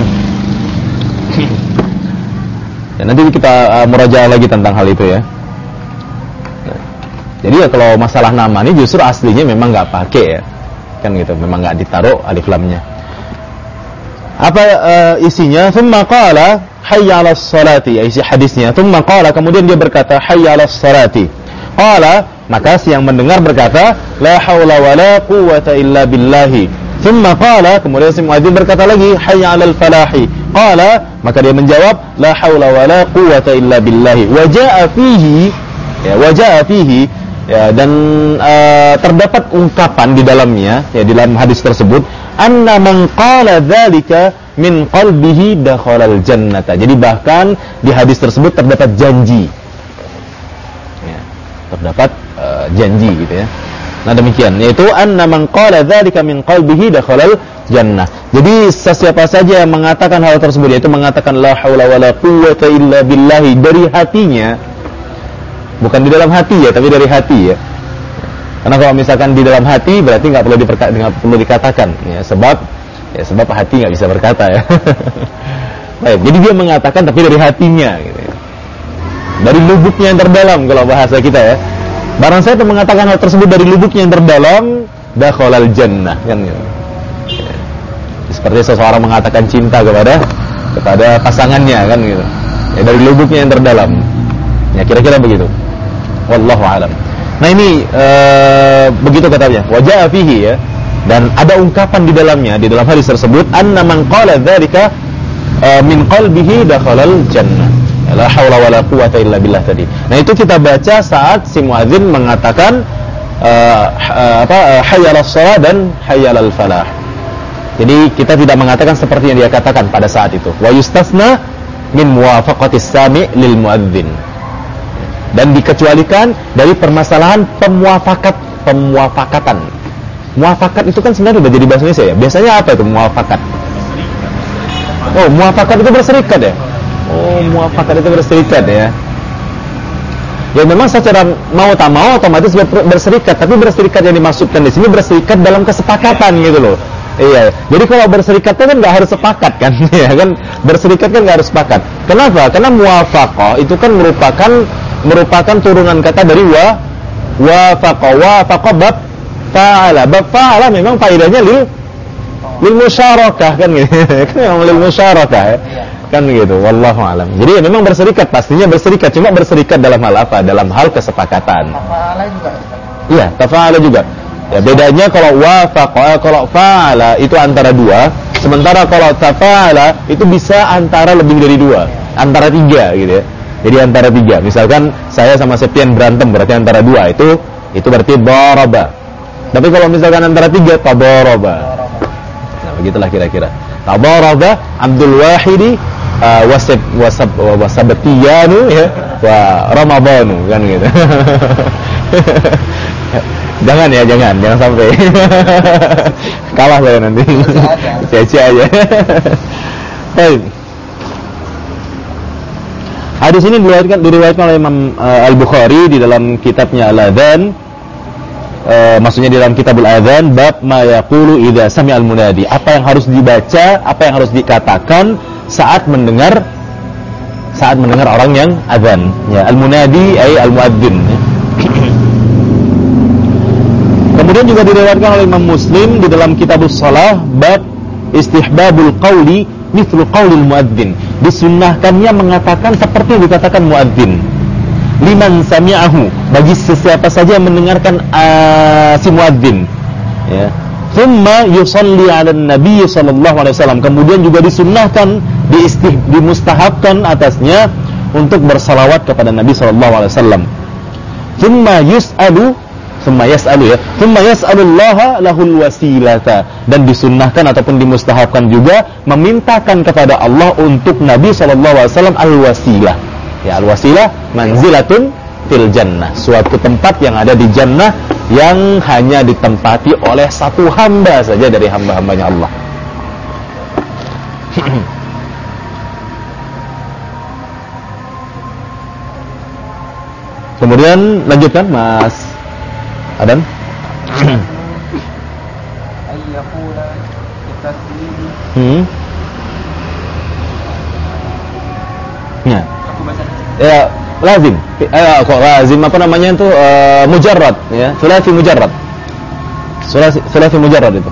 Ya, nanti kita murajaah lagi tentang hal itu ya. Jadi ya kalau masalah nama ini justru aslinya memang nggak pakai ya, kan gitu, memang nggak ditaruh alif lamnya. Apa isinya? Thumma qala hayya 'alas salati, isi hadisnya. Thumma qala, kemudian dia berkata hayya 'alas salati. Qala, maka si yang mendengar berkata la haula wala quwwata illa billahi. Thumma qala, kemudian si muadzin berkata lagi hayya 'alal falahi. Qala, maka dia menjawab la haula wala quwwata illa billahi. Wa jaa fihi, ya, wa jaa fihi, ya, dan terdapat ungkapan di dalamnya, ya, di dalam hadis tersebut, anna man qala dzalika min qalbihi dakhalal jannata. Jadi bahkan di hadis tersebut terdapat janji, ya, terdapat janji gitu ya. Nah demikian, yaitu anna man qala dzalika min qalbihi dakhalal jannah. Jadi sesiapa saja yang mengatakan hal tersebut, yaitu mengatakan la haula wala quwwata illa billahi dari hatinya, bukan di dalam hati ya, tapi dari hati ya. Karena kalau misalkan di dalam hati berarti nggak perlu dikatakan ya, sebab hati nggak bisa berkata ya. Baik, jadi dia mengatakan tapi dari hatinya gitu ya. Dari lubuknya yang terdalam kalau bahasa kita ya. Barang siapa mengatakan hal tersebut dari lubuknya yang terdalam, dakhalal jannah kan gitu. Ya. Seperti seseorang mengatakan cinta kepada pasangannya kan gitu. Ya, dari lubuknya yang terdalam. Ya kira-kira begitu. Wallahu a'lam. Nah ini begitu katanya. Wajah fihi ya. Dan ada ungkapan di dalamnya, di dalam hadis tersebut, anna man qala dzalika min qalbihi dakhalal jannah. La haula wala quwwata illa billah tadi. Nah itu kita baca saat si muadzin mengatakan hayyalas shalah dan hayyalal falah. Jadi kita tidak mengatakan seperti yang dia katakan pada saat itu. Wa yustasna min muwafaqatis sami' lil muadzin. Dan dikecualikan dari permasalahan pemuafakatan. Muafakat itu kan sebenarnya sudah jadi bahasa Indonesia ya. Biasanya apa itu muafakat? Oh, muafakat itu berserikat ya. Oh, muafakat itu berserikat ya. Ya memang secara mau tak mau otomatis berserikat, tapi berserikat yang dimaksudkan di sini berserikat dalam kesepakatan gitu loh. Iya. Jadi kalau berserikat kan nggak harus sepakat kan, ya kan? Berserikat kan nggak harus sepakat. Kenapa? Karena muwafaqah itu kan merupakan turunan kata dari wafaqa bab fa'ala. Bab fa'ala memang faedahnya lil musyarakah kan gitu. Kan memang lil musyarakah ya. Kan gitu. Wallahu alam. Jadi ya memang berserikat, pastinya berserikat, cuma berserikat dalam hal apa? Dalam hal kesepakatan. Tafa'ala juga. Iya, tafa'ala juga. Ya bedanya kalau wafaqa, kalau fa'ala itu antara dua, sementara kalau tafa'ala itu bisa antara lebih dari dua, antara tiga gitu ya. Jadi antara tiga, misalkan saya sama Septian berantem berarti antara dua, itu berarti daraba. Tapi kalau misalkan antara tiga, tadaraba. Nah, begitulah kira-kira. Tadaraba Abdul Wahidi wasabtiyanu ya, wa Ramadhanu kan gitu. Jangan sampai kalah saya nanti. Cia-cia aja. Baik. Hadis ini diriwayatkan oleh Imam Al-Bukhari di dalam kitabnya Al-Adzan. Maksudnya di dalam Kitabul Adzan, bab ma yaqulu idza sami'al munadi. Apa yang harus dibaca, apa yang harus dikatakan saat mendengar orang yang azan. Ya, al-munadi ay al-muadzin. Ya. Kemudian juga diriwayatkan oleh Imam Muslim di dalam Kitabus Shalah, bab istihbabul qauli mithlu qaulil muadzin. Disunnahkannya mengatakan seperti dikatakan muadzin. Liman sami'ahu, bagi sesiapa saja yang mendengarkan si muadzin, ya. Thumma yusalli 'alan nabiy sallallahu alaihi wasallam. Kemudian juga disunnahkan, dimustahabkan atasnya untuk bersalawat kepada Nabi sallallahu alaihi wasallam. Thumma yas'alullaha lahul wasilata, dan disunnahkan ataupun dimustahabkan juga memintakan kepada Allah untuk Nabi sallallahu alaihi wasallam al-wasilah. Ya, al-wasilah manzilatun fil jannah, suatu tempat yang ada di jannah yang hanya ditempati oleh satu hamba saja dari hamba-hambanya Allah. Kemudian lanjutkan Mas Adan. Ayyaqula bitaslim. Ya. Ya, lazim. Kok lazim, apa namanya itu mujarrad, ya. Sulasi mujarrad. Sulasi mujarrad itu.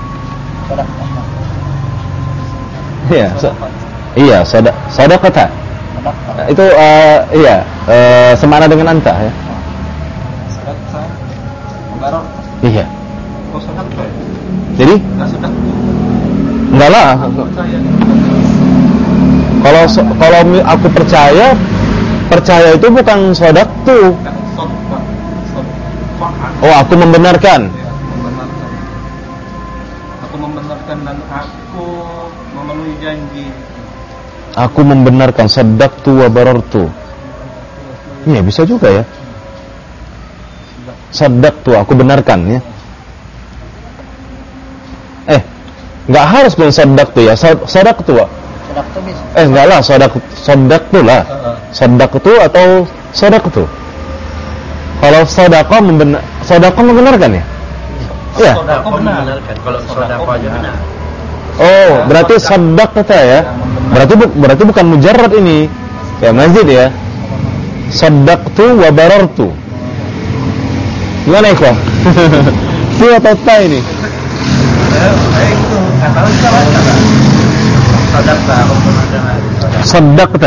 Iya, iya, sadaqata. Itu semana dengan anta, ya. Iya. Jadi? Enggak lah. Kalau aku percaya itu bukan sodaqtu. Oh, aku membenarkan. Aku membenarkan dan aku memenuhi janji. Aku membenarkan, saddaqtu wa barartu. Iya, bisa juga ya. Saddaqtu, aku benarkan, ya. Enggak harus dengan saddaqtu ya. Saddaqtu. Sadaqtu bisa. Enggak lah, saddaqtu lah. Saddaqtu atau sadaqtu. Kalau sadaqah membenarkan ya? Iya. Sadaqah membenarkan. Kalau sadaqah aja benar. Oh, berarti sadaqta ya. Berarti bukan mujarrad ini. Ya, mazid ya. Saddaqtu wa barartu. Gimana ikhwan? Si atau ta ini? Itu kata salah. Sadaqta, aku pernah dengar. Sadaqta.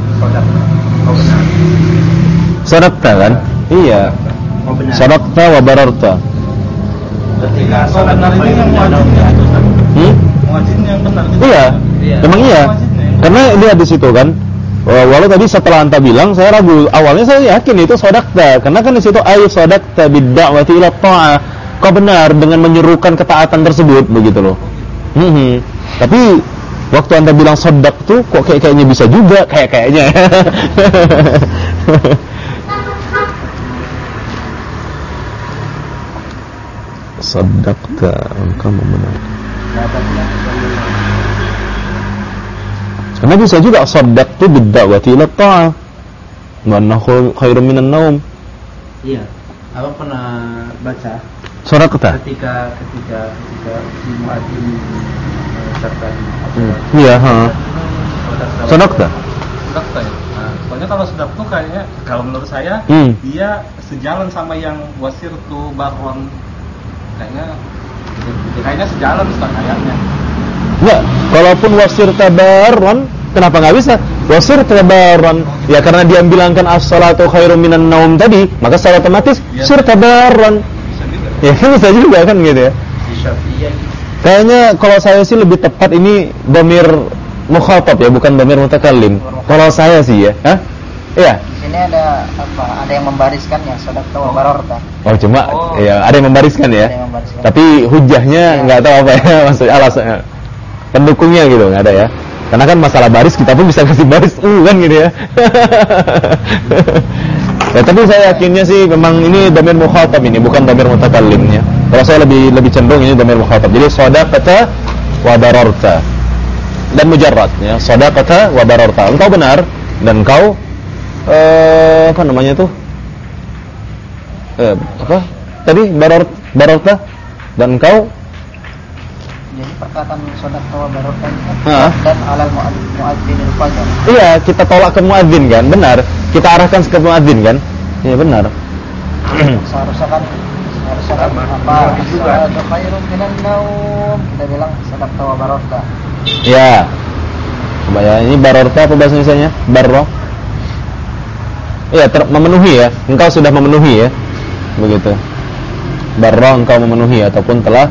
Sadaqta kan? Iya. Sadaqta wa bararta. Ketika benar ini yang wajibnya. Wajib yang benar. Iya. Memang iya. Karena dia di situ kan. Walau tadi setelah anta bilang saya ragu. Awalnya saya yakin itu sadaqta, karena kan di situ ay sadaqta bid-da'wati ila ta'ah. Kau benar dengan menyerukan ketaatan tersebut, begitu loh. Tapi waktu anda bilang sadaqtu, kok kayaknya bisa juga, kayaknya. Sadaqta, engkau membenarkan. Karena bisa juga saddaqtu bid-da'wati ila ta'ah. Wa annahu khairun minan naum. Iya. Aku pernah baca Sadaqta. ketika si muadzin mengucapkan Iya, Sadaqta. Sadaqta ya. Nah, soalnya kalau sadaqtu kayaknya kalau menurut saya dia sejalan sama yang wasirtu barron. Kayaknya sejalan Ustaz ayatnya. Enggak, kalaupun wasir tabarran, kenapa enggak bisa? Wasir tabarran, ya karena dia bilangkan as-salatu khairum minan naum tadi, maka secara otomatis sir tabarran. Ya kan bisa juga kan gitu ya. Kayaknya kalau saya sih lebih tepat ini dhamir mukhatab ya, bukan dhamir mutakallim. Kalau saya sih ya, Iya. Ini ada apa? Ada yang membariskannya, sadaqta wa bararta. Oh, cuma ya ada yang membariskan ya. Ada yang membariskan. Tapi hujahnya nggak tahu apa ya, maksudnya alasannya. Pendukungnya gitu nggak ada ya. Karena kan masalah baris kita pun bisa kasih baris kan gitu ya. Ya tapi saya yakinnya sih memang ini dhamir mukhatab ini, bukan dhamir mutakallimnya. Kalau saya lebih cenderung ini dhamir mukhatab. Jadi sadaqata wa bararta. Dan mujarrad ya, sadaqata wa bararta. Engkau benar dan engkau apa namanya tuh? Apa? Tadi bararta dan engkau. Jadi perkataan sodaqta wa bararta ini kan dan alal muadzzinil fajr. Iya, kita tolak ke muadzin kan, benar. Kita arahkan ke muadzin kan? Iya benar. Seharusnya kan apa? Salatu khairun minan naum. Kita bilang sodaqta wa bararta. Ya. Coba ya, ini bararta apa bahasa Indonesianya? Barra. Iya, memenuhi ya. Engkau sudah memenuhi ya. Begitu. Barra engkau memenuhi ataupun telah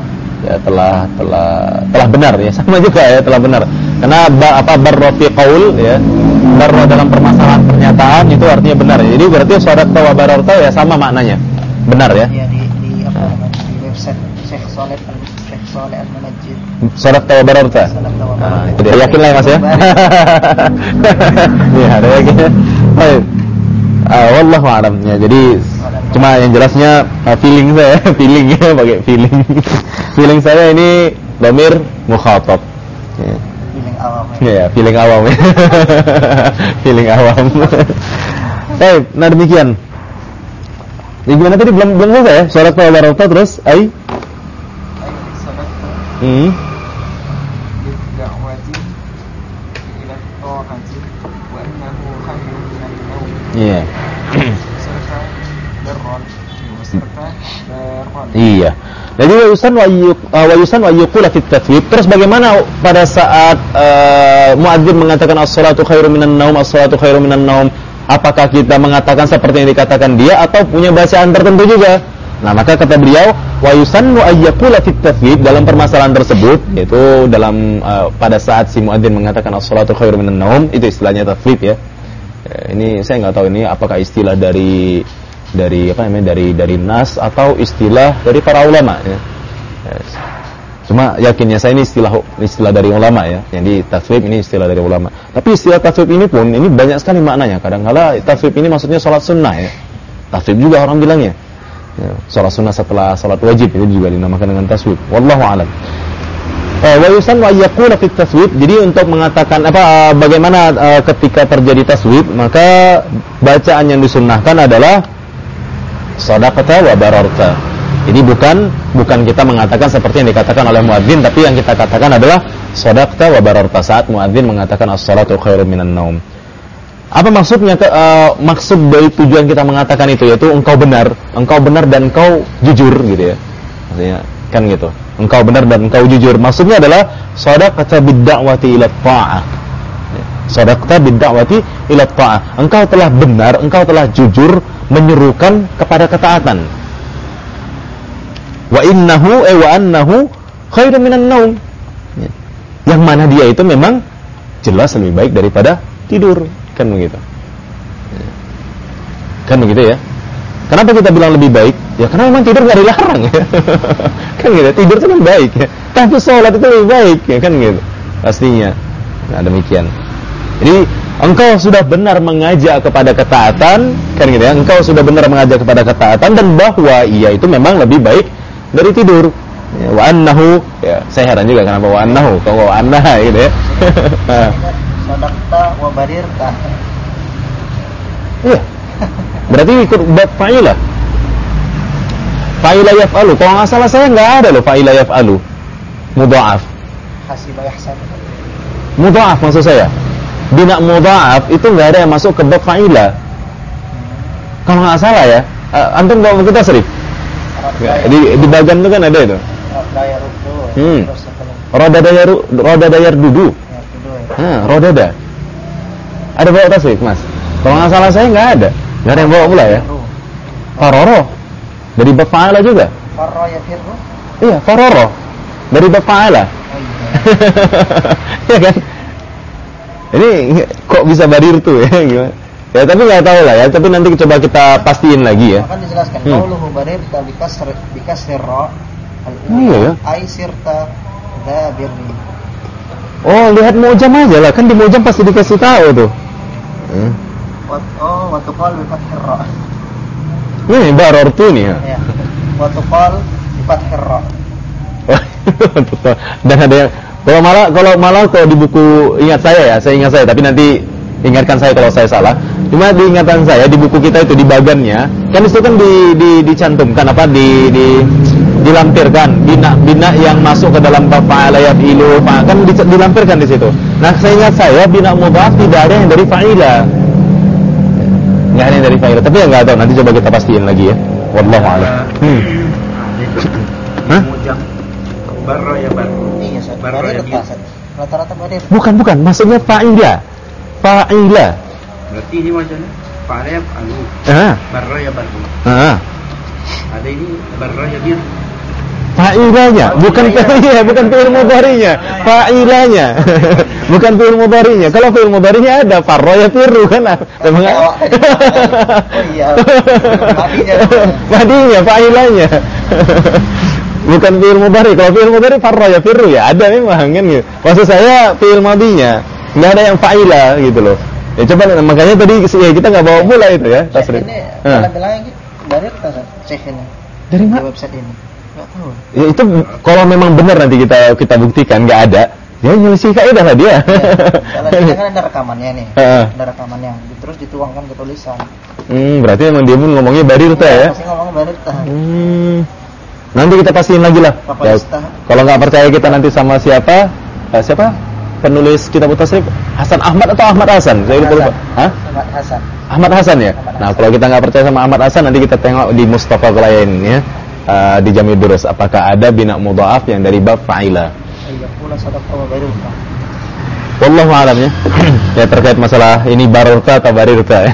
benar ya. Sama juga ya, telah benar. Karena barra fi qaul ya. Barra dalam permasalahan pernyataan itu artinya benar ya. Jadi berarti sodaqta wa bararta ya sama maknanya. Benar ya. Iya di website Syekh Shalih Al-Munajjid. Sodaqta wa bararta. Itu dia yakin lah ya Mas ya. Iya, ada yakin. Baik. Wallahu a'lam ya. Jadi cuma yang jelasnya feeling saya, feeling ya, pakai feeling. Feeling saya ini dhamir mukhatab. Ya. Feeling awam. Ya, feeling awam. Feeling awam. Baik, nah demikian. Jadi gimana tadi belum selesai ya? Sodaqta wa bararta terus ai Iya. Iya. Jadi wayusan wa yuqula fit tathwib. Terus bagaimana pada saat muadzin mengatakan as-salatu khairum minan naum, as-salatu khairum minan naum? Apakah kita mengatakan seperti yang dikatakan dia atau punya bacaan tertentu juga? Nah, maka kata beliau wayusan wa yaqula fit tathwib dalam permasalahan tersebut, yaitu dalam pada saat si muadzin mengatakan as-salatu khairum minan naum, itu istilahnya tathwib ya. Ini saya nggak tahu ini apakah istilah dari apa namanya dari nas atau istilah dari para ulama ya. Cuma yakinnya saya ini istilah dari ulama ya. Jadi tathwib ini istilah dari ulama. Tapi istilah tathwib ini pun ini banyak sekali maknanya. Kadang-kala tathwib ini maksudnya salat sunnah ya. Tathwib juga orang bilangnya. Ya, salat sunnah setelah salat wajib itu juga dinamakan dengan tathwib. Wallahu a'lam. Wa yusan wa yaqula fit taswib. Jadi untuk mengatakan bagaimana ketika terjadi taswib, maka bacaan yang disunnahkan adalah shadaqata wa bararta. Ini bukan kita mengatakan seperti yang dikatakan oleh muadzin, tapi yang kita katakan adalah shadaqta wa bararta saat muadzin mengatakan as-salatu khairum minan naum. Apa maksudnya maksud dari tujuan kita mengatakan itu yaitu engkau benar dan engkau jujur gitu ya. Maksudnya kan gitu. Engkau benar dan engkau jujur. Maksudnya adalah shadaqta bid-da'wati ila ta'ah. Shadaqta bid-da'wati ila ta'ah. Engkau telah benar, engkau telah jujur menyerukan kepada ketaatan. Wa annahu khairum minan naum. Yang mana dia itu memang jelas lebih baik daripada tidur, kan begitu. Kan begitu ya. Kenapa kita bilang lebih baik? Ya karena memang tidur nggak dilarang ya. Kan gitu, tidur itu kan baik ya. Tapi sholat itu lebih baik ya, kan gitu. Pastinya. Nah, demikian. Jadi engkau sudah benar mengajak kepada ketaatan, kan gitu ya. Engkau sudah benar mengajak kepada ketaatan dan bahwa ia itu memang lebih baik dari tidur. Ya, wa annahu, ya saya heran juga kenapa wa annahu, kok wa annaha gitu ya. Shadaqta wa barirta. Iya. Berarti ikut bab fa'ilah. Fa'ilah yaf'alu. Kalau nggak salah saya nggak ada loh fa'ilah yaf'alu. Mudha'af. Hasiba yahsab. Mudha'af maksud saya. Bina mudha'af itu nggak ada yang masuk ke bab fa'ilah. Kalau nggak salah ya. Antum bawa kita serif. Di bagian itu kan ada itu. Roda dayar dudu. Rodada. Ada bawa tasrif mas. Kalau nggak salah saya nggak ada yang bawa pula ya. Faroro dari bab fa'ala juga. Farro ya firru. Iya, faroro dari bab fa'ala. Ya kan? Ini kok bisa barir tuh ya gimana? Ya tapi nggak tahu lah ya. Tapi nanti coba kita pastiin lagi ya. Akan dijelaskan. Qauluhu barirta bikasri ra. Iya ya. Ai sirta dzabirni. Oh, lihat mujam aja lah. Kan di mujam pasti dikasih tahu tuh. Wa tuqal bi fathir ra. Ini barartu nih ya. Iya. Wa tuqal bi fathir ra. Dan ada yang kalau malah di buku saya ingat saya tapi nanti Ingatkan saya kalau saya salah. Cuma di ingatan saya di buku kita itu di bagannya kan itu kan dicantumkan apa dilampirkan bina yang masuk ke dalam fa'ala yaf'ilu kan dilampirkan di situ. Nah, seingat saya bina mudhaf tidak ada yang dari fa'ila. Enggak ada yang dari fa'ila, tapi ya enggak tahu, nanti coba kita pastiin lagi ya. Wallahu a'lam. Hah? Barra ya barra. Iya, rata-rata barir. Bukan, maksudnya fa'ila. Fa'ila. Berarti ini macamnya fa'ala ya fa'alu. Barra ya barra. Ada ini barra ya bir. Fa'ilanya, bukan fi'il mudhari'nya. Fa'ilanya. Bukan fi'il mudhari'nya. Kalau fi'il mudhari'nya ada farra ya firru kan. Memang Oh iya. Madinya fa'ilanya. Bukan fi'il mudhari'. Kalau fi'il mudhari' farra ya firru ya ada memang kan gitu. Maksud saya fi'il madinya. Enggak ada yang fa'ila gitu loh. Ya coba makanya tadi ya kita enggak bawa pula itu ya tasrif. Ini kalau bilangnya gitu dari cek ini. Dari mana? Di website ini. Enggak tahu. Ya itu kalau memang benar nanti kita buktikan enggak ada. Ya nyelisih kaidah lah dia. Kalau ini kan ada rekamannya nih. Ada rekamannya. Terus dituangkan ke tulisan. Berarti memang dia pun ngomongnya barirta ya. Pasti ngomongnya barirta. Nanti kita pastiin lagi lah. Ya, kalau nggak percaya kita nanti sama siapa? Penulis kitab tasrif Hasan Ahmad atau Ahmad Hasan? Saya lupa. Hah? Ahmad Hasan. Ahmad Hasan ya. Nah, kalau kita nggak percaya sama Ahmad Hasan, nanti kita tengok di Mustafa Gelayan ya. Di Jami' Durus apakah ada bina mudha'af yang dari bab fa'ila. Iya, pula sadaqah wa barirta. Wallahu a'lam ya. Ya terkait masalah ini barurta atau barirta ya.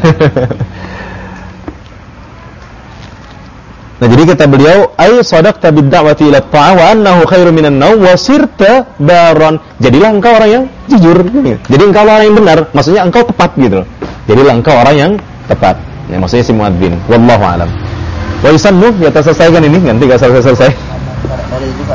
Nah, jadi kata beliau, ay sadaqta bid-da'wati ila at-ta'a wa annahu khairu minan naum wa sirta baron. Jadilah engkau orang yang jujur. Jadi engkau orang yang benar, maksudnya engkau tepat gitu. Jadilah engkau orang yang tepat. Ya, maksudnya si muadzin. Wallahu a'lam. Wa yusannu, ya kita selesaikan ini, nanti enggak selesai. Dari juga.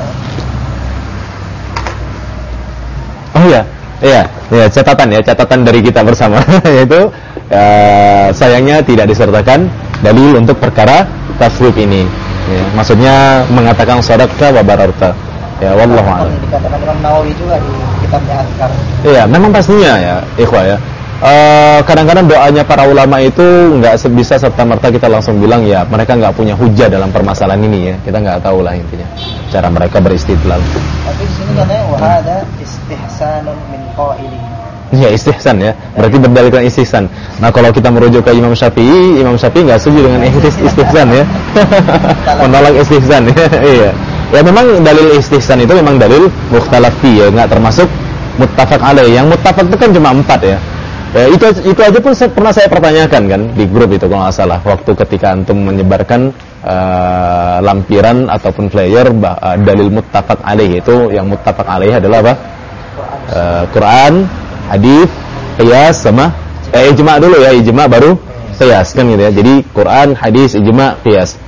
Oh iya, catatan dari kita bersama yaitu sayangnya tidak disertakan dalil untuk perkara tasrif ini. Ya, maksudnya mengatakan sadaqta wa bararta. Ya, wallahu a'lam. Dikatakan Imam Nawawi juga di kitabnya Azkar. Iya, memang pastinya ya, ikhwah ya. Kadang-kadang doanya para ulama itu nggak bisa serta-merta kita langsung bilang ya mereka nggak punya hujah dalam permasalahan ini ya. Kita nggak tahu lah intinya cara mereka beristidlal. Tapi di sini katanya wahada istihsanun min qaili. Iya, istihsan ya. Berarti berdalilkan istihsan. Nah, kalau kita merujuk ke Imam Syafi'i nggak setuju dengan istihsan ya. Menolak istihsan ya. Iya. Ya memang dalil istihsan itu memang dalil mukhtalaf fi ya, nggak termasuk muttafaq alaih. Yang muttafaq itu kan cuma 4 ya. Ya, itu aja pun pernah saya pertanyakan kan di grup itu kalau nggak salah waktu ketika antum menyebarkan lampiran ataupun flyer dalil muttafaq alaih itu yang muttafaq alaih adalah apa? Quran, hadis, qiyas sama ijma dulu ya, ijma baru qiyas kan gitu ya. Jadi Quran, hadis, ijma, qiyas.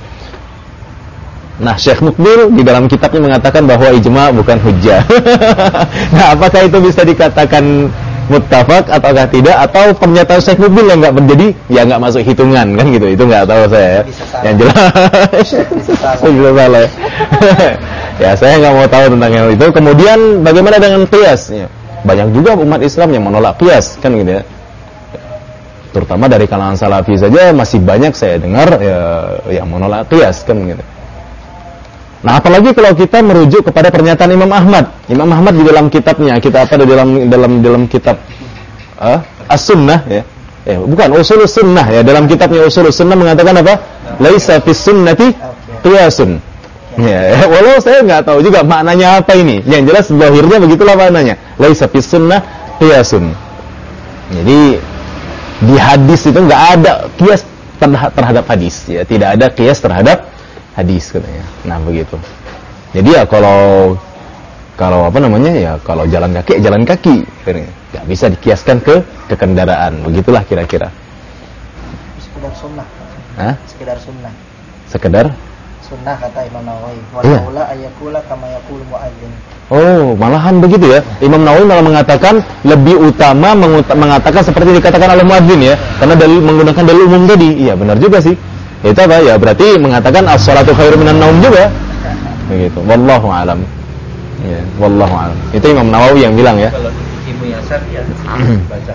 Nah, Syekh Mukbil di dalam kitabnya mengatakan bahwa ijma bukan hujjah. Nah, apakah itu bisa dikatakan muttafaq ataukah tidak, atau pernyataan Syekh Mukbil yang enggak menjadi ya enggak masuk hitungan kan gitu. Itu enggak tahu saya ya. Yang jelas bisa salah. Ya, saya enggak mau tahu tentang yang itu. Kemudian bagaimana dengan qiyas? Ya, banyak juga umat Islam yang menolak qiyas kan gitu ya. Terutama dari kalangan salafi saja masih banyak saya dengar ya yang menolak qiyas kan gitu. Nah, apalagi kalau kita merujuk kepada pernyataan Imam Ahmad. Imam Ahmad di dalam kitabnya, kita apa dalam kitab As-Sunnah ya. Bukan Ushulus Sunnah ya, dalam kitabnya Ushulus Sunnah mengatakan apa? Laisa fis sunnati qiyasun. Ya, walau saya enggak tahu juga maknanya apa ini. Yang jelas zahirnya begitulah maknanya. Laisa fis sunnah qiyasun. Jadi di hadis itu enggak ada qiyas terhadap hadis ya, tidak ada qiyas terhadap hadis katanya. Nah, begitu. Jadi ya kalau apa namanya ya, kalau jalan kaki nggak bisa dikiaskan ke kendaraan. Begitulah kira-kira. Sekedar sunnah. Hah? Sekedar sunnah kata Imam Nawawi. Walaula ayakula kama yaqulu muadzin. Oh, malahan begitu ya. Imam Nawawi malah mengatakan lebih utama mengatakan seperti dikatakan oleh muadzin ya, karena menggunakan dalil umum tadi. Iya, benar juga sih. Itu apa ya, berarti mengatakan as-salatu khairu minan naum juga begitu. Wallahu a'lam ya, wallahu a'lam. Itu Imam Nawawi yang bilang ya. Kalau Ibnu Yasar ya bacanya seperti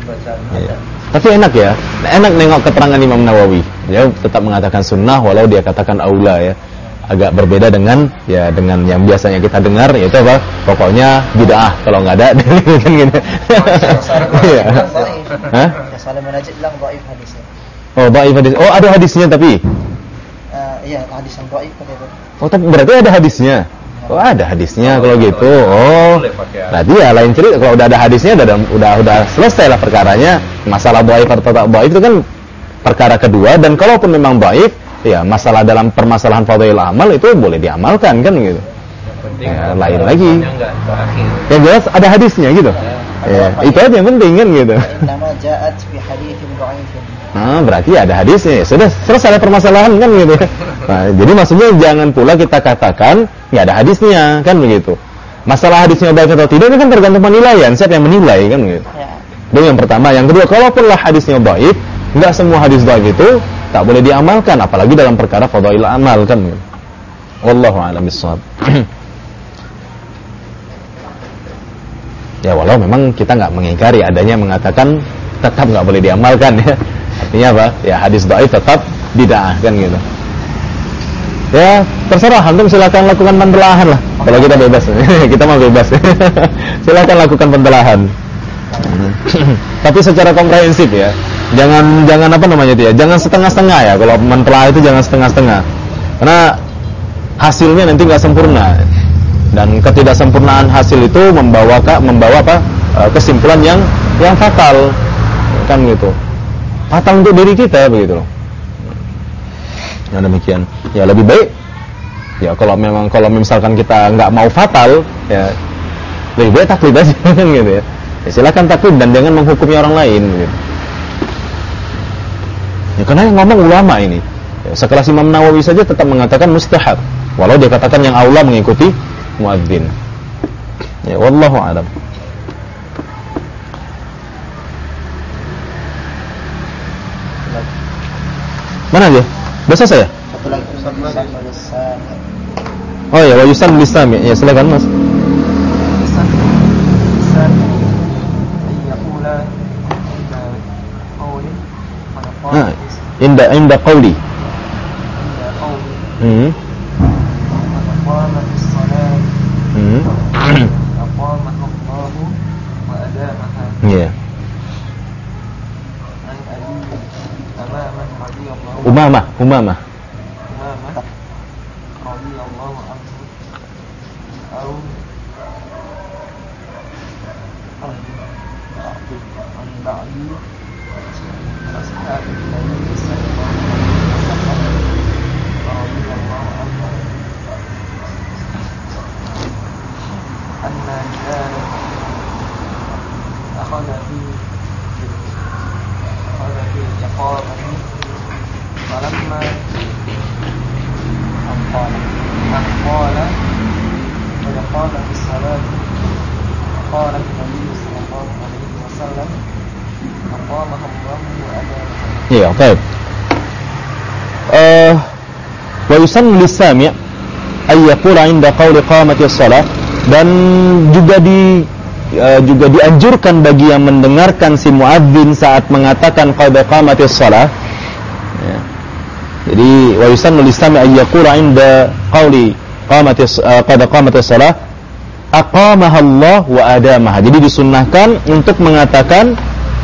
Ya. Tapi enak ya, enak nengok keterangan Imam Nawawi. Dia tetap mengatakan sunnah walau dia katakan aula ya. Agak berbeda dengan yang biasanya kita dengar, yaitu apa? Pokoknya bid'ah kalau nggak ada kan gitu. Iya. Hah? Salam Najib bilang dhaif hadisnya. Oh, dhaif hadis. Oh, ada hadisnya tapi. Iya, hadis yang dhaif begitu. Oh, tapi berarti ada hadisnya. Oh, ada hadisnya kalau gitu. Oh, berarti ya lain cerita. Kalau udah ada hadisnya udah selesai lah perkaranya. Masalah dhaif atau tak dhaif itu kan perkara kedua, dan kalaupun memang dhaif, ya masalah dalam permasalahan fadhail amal itu boleh diamalkan kan gitu. Ya, lain lagi. Yang jelas ada hadisnya gitu. Ya, itu aja yang penting kan gitu. Nama ja'at fi haditsin dhaifin. Nah, berarti ada hadisnya. Sudah selesai permasalahan kan gitu. Nah, jadi maksudnya jangan pula kita katakan nggak ada hadisnya kan begitu. Masalah hadisnya baik atau tidak itu kan tergantung penilaian, siapa yang menilai kan gitu. Ya. Itu yang pertama. Yang kedua, kalaupun lah hadisnya baik, nggak semua hadis baik itu tak boleh diamalkan, apalagi dalam perkara fadhail amal kan gitu. Wallahu a'lam bishawab. Ya walau memang kita nggak mengingkari adanya mengatakan tetap nggak boleh diamalkan ya. Artinya apa? Ya hadis dhaif tetap bid'ah kan gitu. Ya terserah, antum silakan lakukan pentelahan lah. Kalau kita bebas, kita mau bebas. Silakan lakukan pentelahan. Tapi secara komprehensif ya. Jangan apa namanya itu ya. Jangan setengah-setengah ya. Kalau mentelah itu jangan setengah-setengah. Karena hasilnya nanti nggak sempurna. Dan ketidaksempurnaan hasil itu membawa apa? Kesimpulan yang fatal. Kan gitu. Fatal untuk diri kita begitu loh. Ya demikian. Ya lebih baik ya kalau misalkan kita nggak mau fatal ya lebih baik taklid aja kan gitu ya. Ya silakan taklid dan jangan menghukumi orang lain gitu. Ya karena yang ngomong ulama ini. Ya, sekelas Imam Nawawi saja tetap mengatakan mustahab walau dia katakan yang aula mengikuti muadzin. Ya wallahu a'lam. Mana dia? Bahasa saya? Oh ya, wa yusan lisami. Ya silakan Mas. Inda qawli. Ya. Umamah radhiyallahu anhu atau ba'di ashabi Nabi sallallahu alaihi wasallam radhiyallahu anhu anna jara akhadha fi iqamati falamma قال وقال في الصلاة قال النبي صلى الله عليه وسلم أقامها الله وأدامها. Iya, baik. Wa yusannu lis-sami' ay yaqula 'inda qawli qamati as-shalah, dan juga dianjurkan bagi yang mendengarkan si muadzin saat mengatakan qad qamati as-shalah. Ya. Jadi wa yusannu lis-sami' ay yaqula 'inda qawli qad qamati as-shalah aqamaha Allah wa adamaha. Jadi disunnahkan untuk mengatakan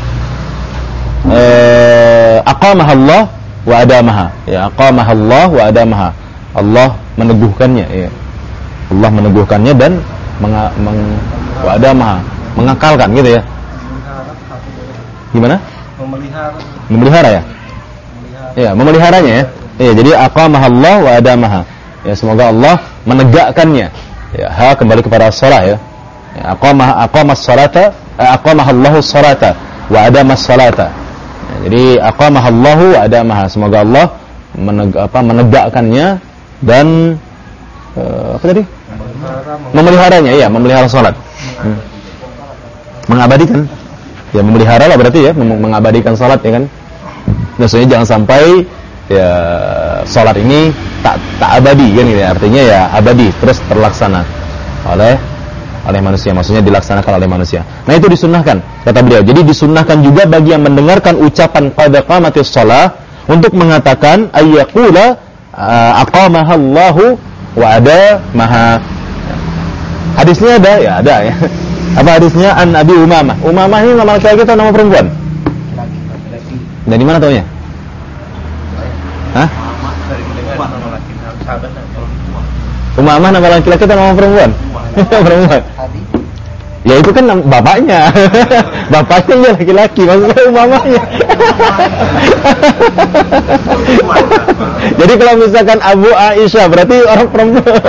aqamaha Allah wa adamaha. Ya, aqamaha Allah wa adamaha. Allah meneguhkannya ya. Allah meneguhkannya dan wa adamaha, mengakalkan gitu ya. Gimana? Memelihara ya? Ya, memeliharanya ya. Ya, jadi aqamaha Allah wa adamaha. Ya, semoga Allah menegakkannya. Ya, ha kembali kepada shalah ya. Ya, aqamas salata, aqamaha Allahu salata wa adamas salata. Ya, jadi aqamaha Allahu wa adamaha. Semoga Allah menegakkannya dan apa tadi? Memeliharanya, ya, memelihara salat. Mengabadikan. Ya, memelihara lah berarti ya, mengabadikan salat ya kan. Maksudnya jangan sampai ya salat ini tak abadi kan gitu ya. Artinya ya abadi terus terlaksana oleh oleh manusia, maksudnya dilaksanakan oleh manusia. Nah, itu disunnahkan kata beliau. Jadi disunnahkan juga bagi yang mendengarkan ucapan qad qamatis shalah untuk mengatakan ayyaqula aqamahallahu wa ada maha. Hadisnya ada ya, ada ya. Apa hadisnya? An Abi Umamah. Umamah ini nama laki-laki atau nama perempuan? Laki-laki. Dari mana taunya? Hah? Umamah nama laki-laki atau nama perempuan? Perempuan. Ya itu kan bapaknya. Bapaknya ya laki-laki, maksudnya Umamahnya. Jadi kalau misalkan Abu Aisyah berarti orang perempuan.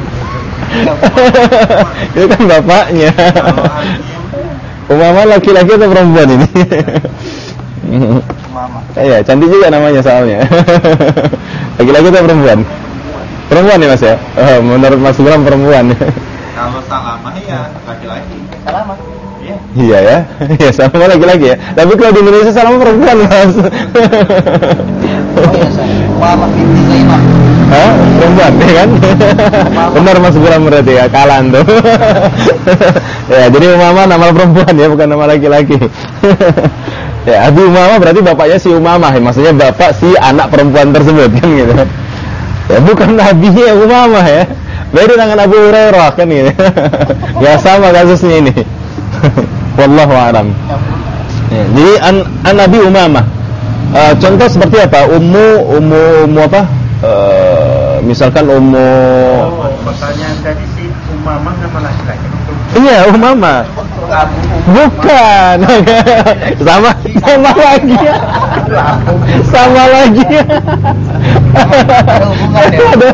Itu kan bapaknya. Umamah laki-laki atau perempuan ini? Umamah. Iya, cantik juga namanya soalnya. Laki-laki atau perempuan? Perempuan ya Mas ya? Oh, menurut Mas Bram perempuan. Kalau Salamah ya laki-laki. Salamah. Iya. Iya ya. Iya, Salamah laki-laki ya. Tapi kalau di Indonesia Salamah perempuan, Mas. Oh iya, Umamah binti Zainab. Hah? Perempuan ya kan? Benar Mas Bram berarti ya, kalah tuh. Ya, jadi Umamah nama perempuan ya, bukan nama laki-laki. Ya, Abu Umamah berarti bapaknya si Umamah, maksudnya bapak si anak perempuan tersebut kan gitu. Ya, bukan nabinya Umamah ya. Beda dengan Abu Hurairah kan gitu. Ya sama kasusnya ini. Wallahu a'lam. Ya, jadi an Abi Umamah. Contoh seperti apa? Ummu apa? Misalkan ummu. Pertanyaan tadi si Umamah nama laki-laki. Iya, Umamah. Bukan. Sama lagi. Sama lagi. Ada hubungan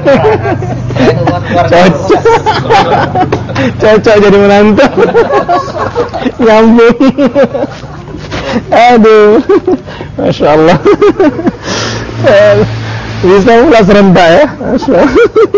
ya. Cocok jadi menantu. Nyambung. Aduh. Masya Allah. Bisa pula serentak ya. Masya Allah.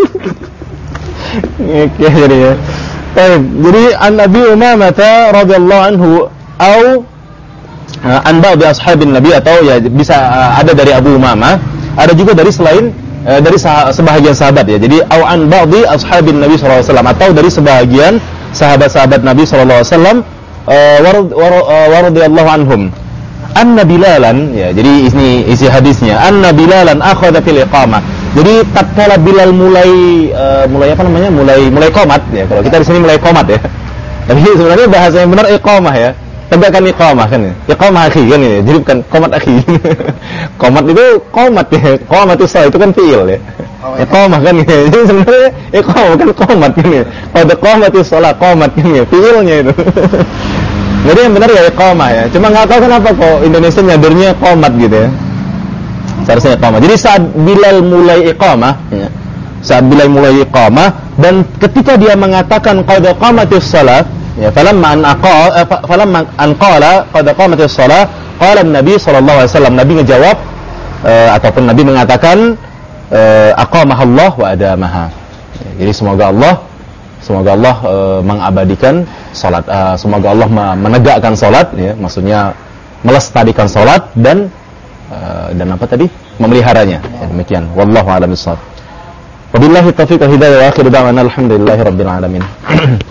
Oke, jadi ya. Jadi an Abi Umamah radhiyallahu anhu atau an ba'd ashabin Nabi, atau ya bisa ada dari Abu Umamah, ada juga dari selain dari sebahagian sahabat ya. Jadi au an ba'd ashabin Nabi sallallahu alaihi wasallam, atau dari sebahagian sahabat-sahabat Nabi sallallahu alaihi wasallam wa radhiyallahu anhum. Anna Bilalan ya. Jadi ini isi hadisnya. Anna Bilalan akhadha fil iqamah. Jadi tatkala Bilal mulai apa namanya? Mulai qomat ya. Kalau kita di sini mulai qomat ya. Tapi sebenarnya bahasa yang benar iqamah ya. Tegakkan iqamah kan ya. Iqamah akhi kan ya. Jadi bukan qomat akhi. Qomat itu qomat ya. Qomat itu kan fiil ya. Iqamah kan ya. Jadi sebenarnya iqamah bukan qomat kan ya. Pada qomat itu salat qomat kan ya. Fiilnya itu. Jadi yang benar ya iqamah ya. Cuma enggak tahu kenapa kok Indonesia nyadarnya qomat gitu ya. Seharusnya iqamah. Jadi saat Bilal mulai iqamah ya, saat Bilal mulai iqamah, dan ketika dia mengatakan qad qamatis shalah ya, falamma an qala qad qamatis shalah, qala Nabi sallallahu alaihi wasallam, Nabi ngejawab ataupun Nabi mengatakan aqamahallah wa adamaha. Ya, jadi semoga Allah mengabadikan salat, semoga Allah menegakkan salat ya, maksudnya melestarikan salat dan apa tadi? Memeliharanya. Ya, demikian. Wallahu a'lam bishawab. Wabillahi taufiq wal hidayah wa akhiru da'wana alhamdulillahi rabbil alamin.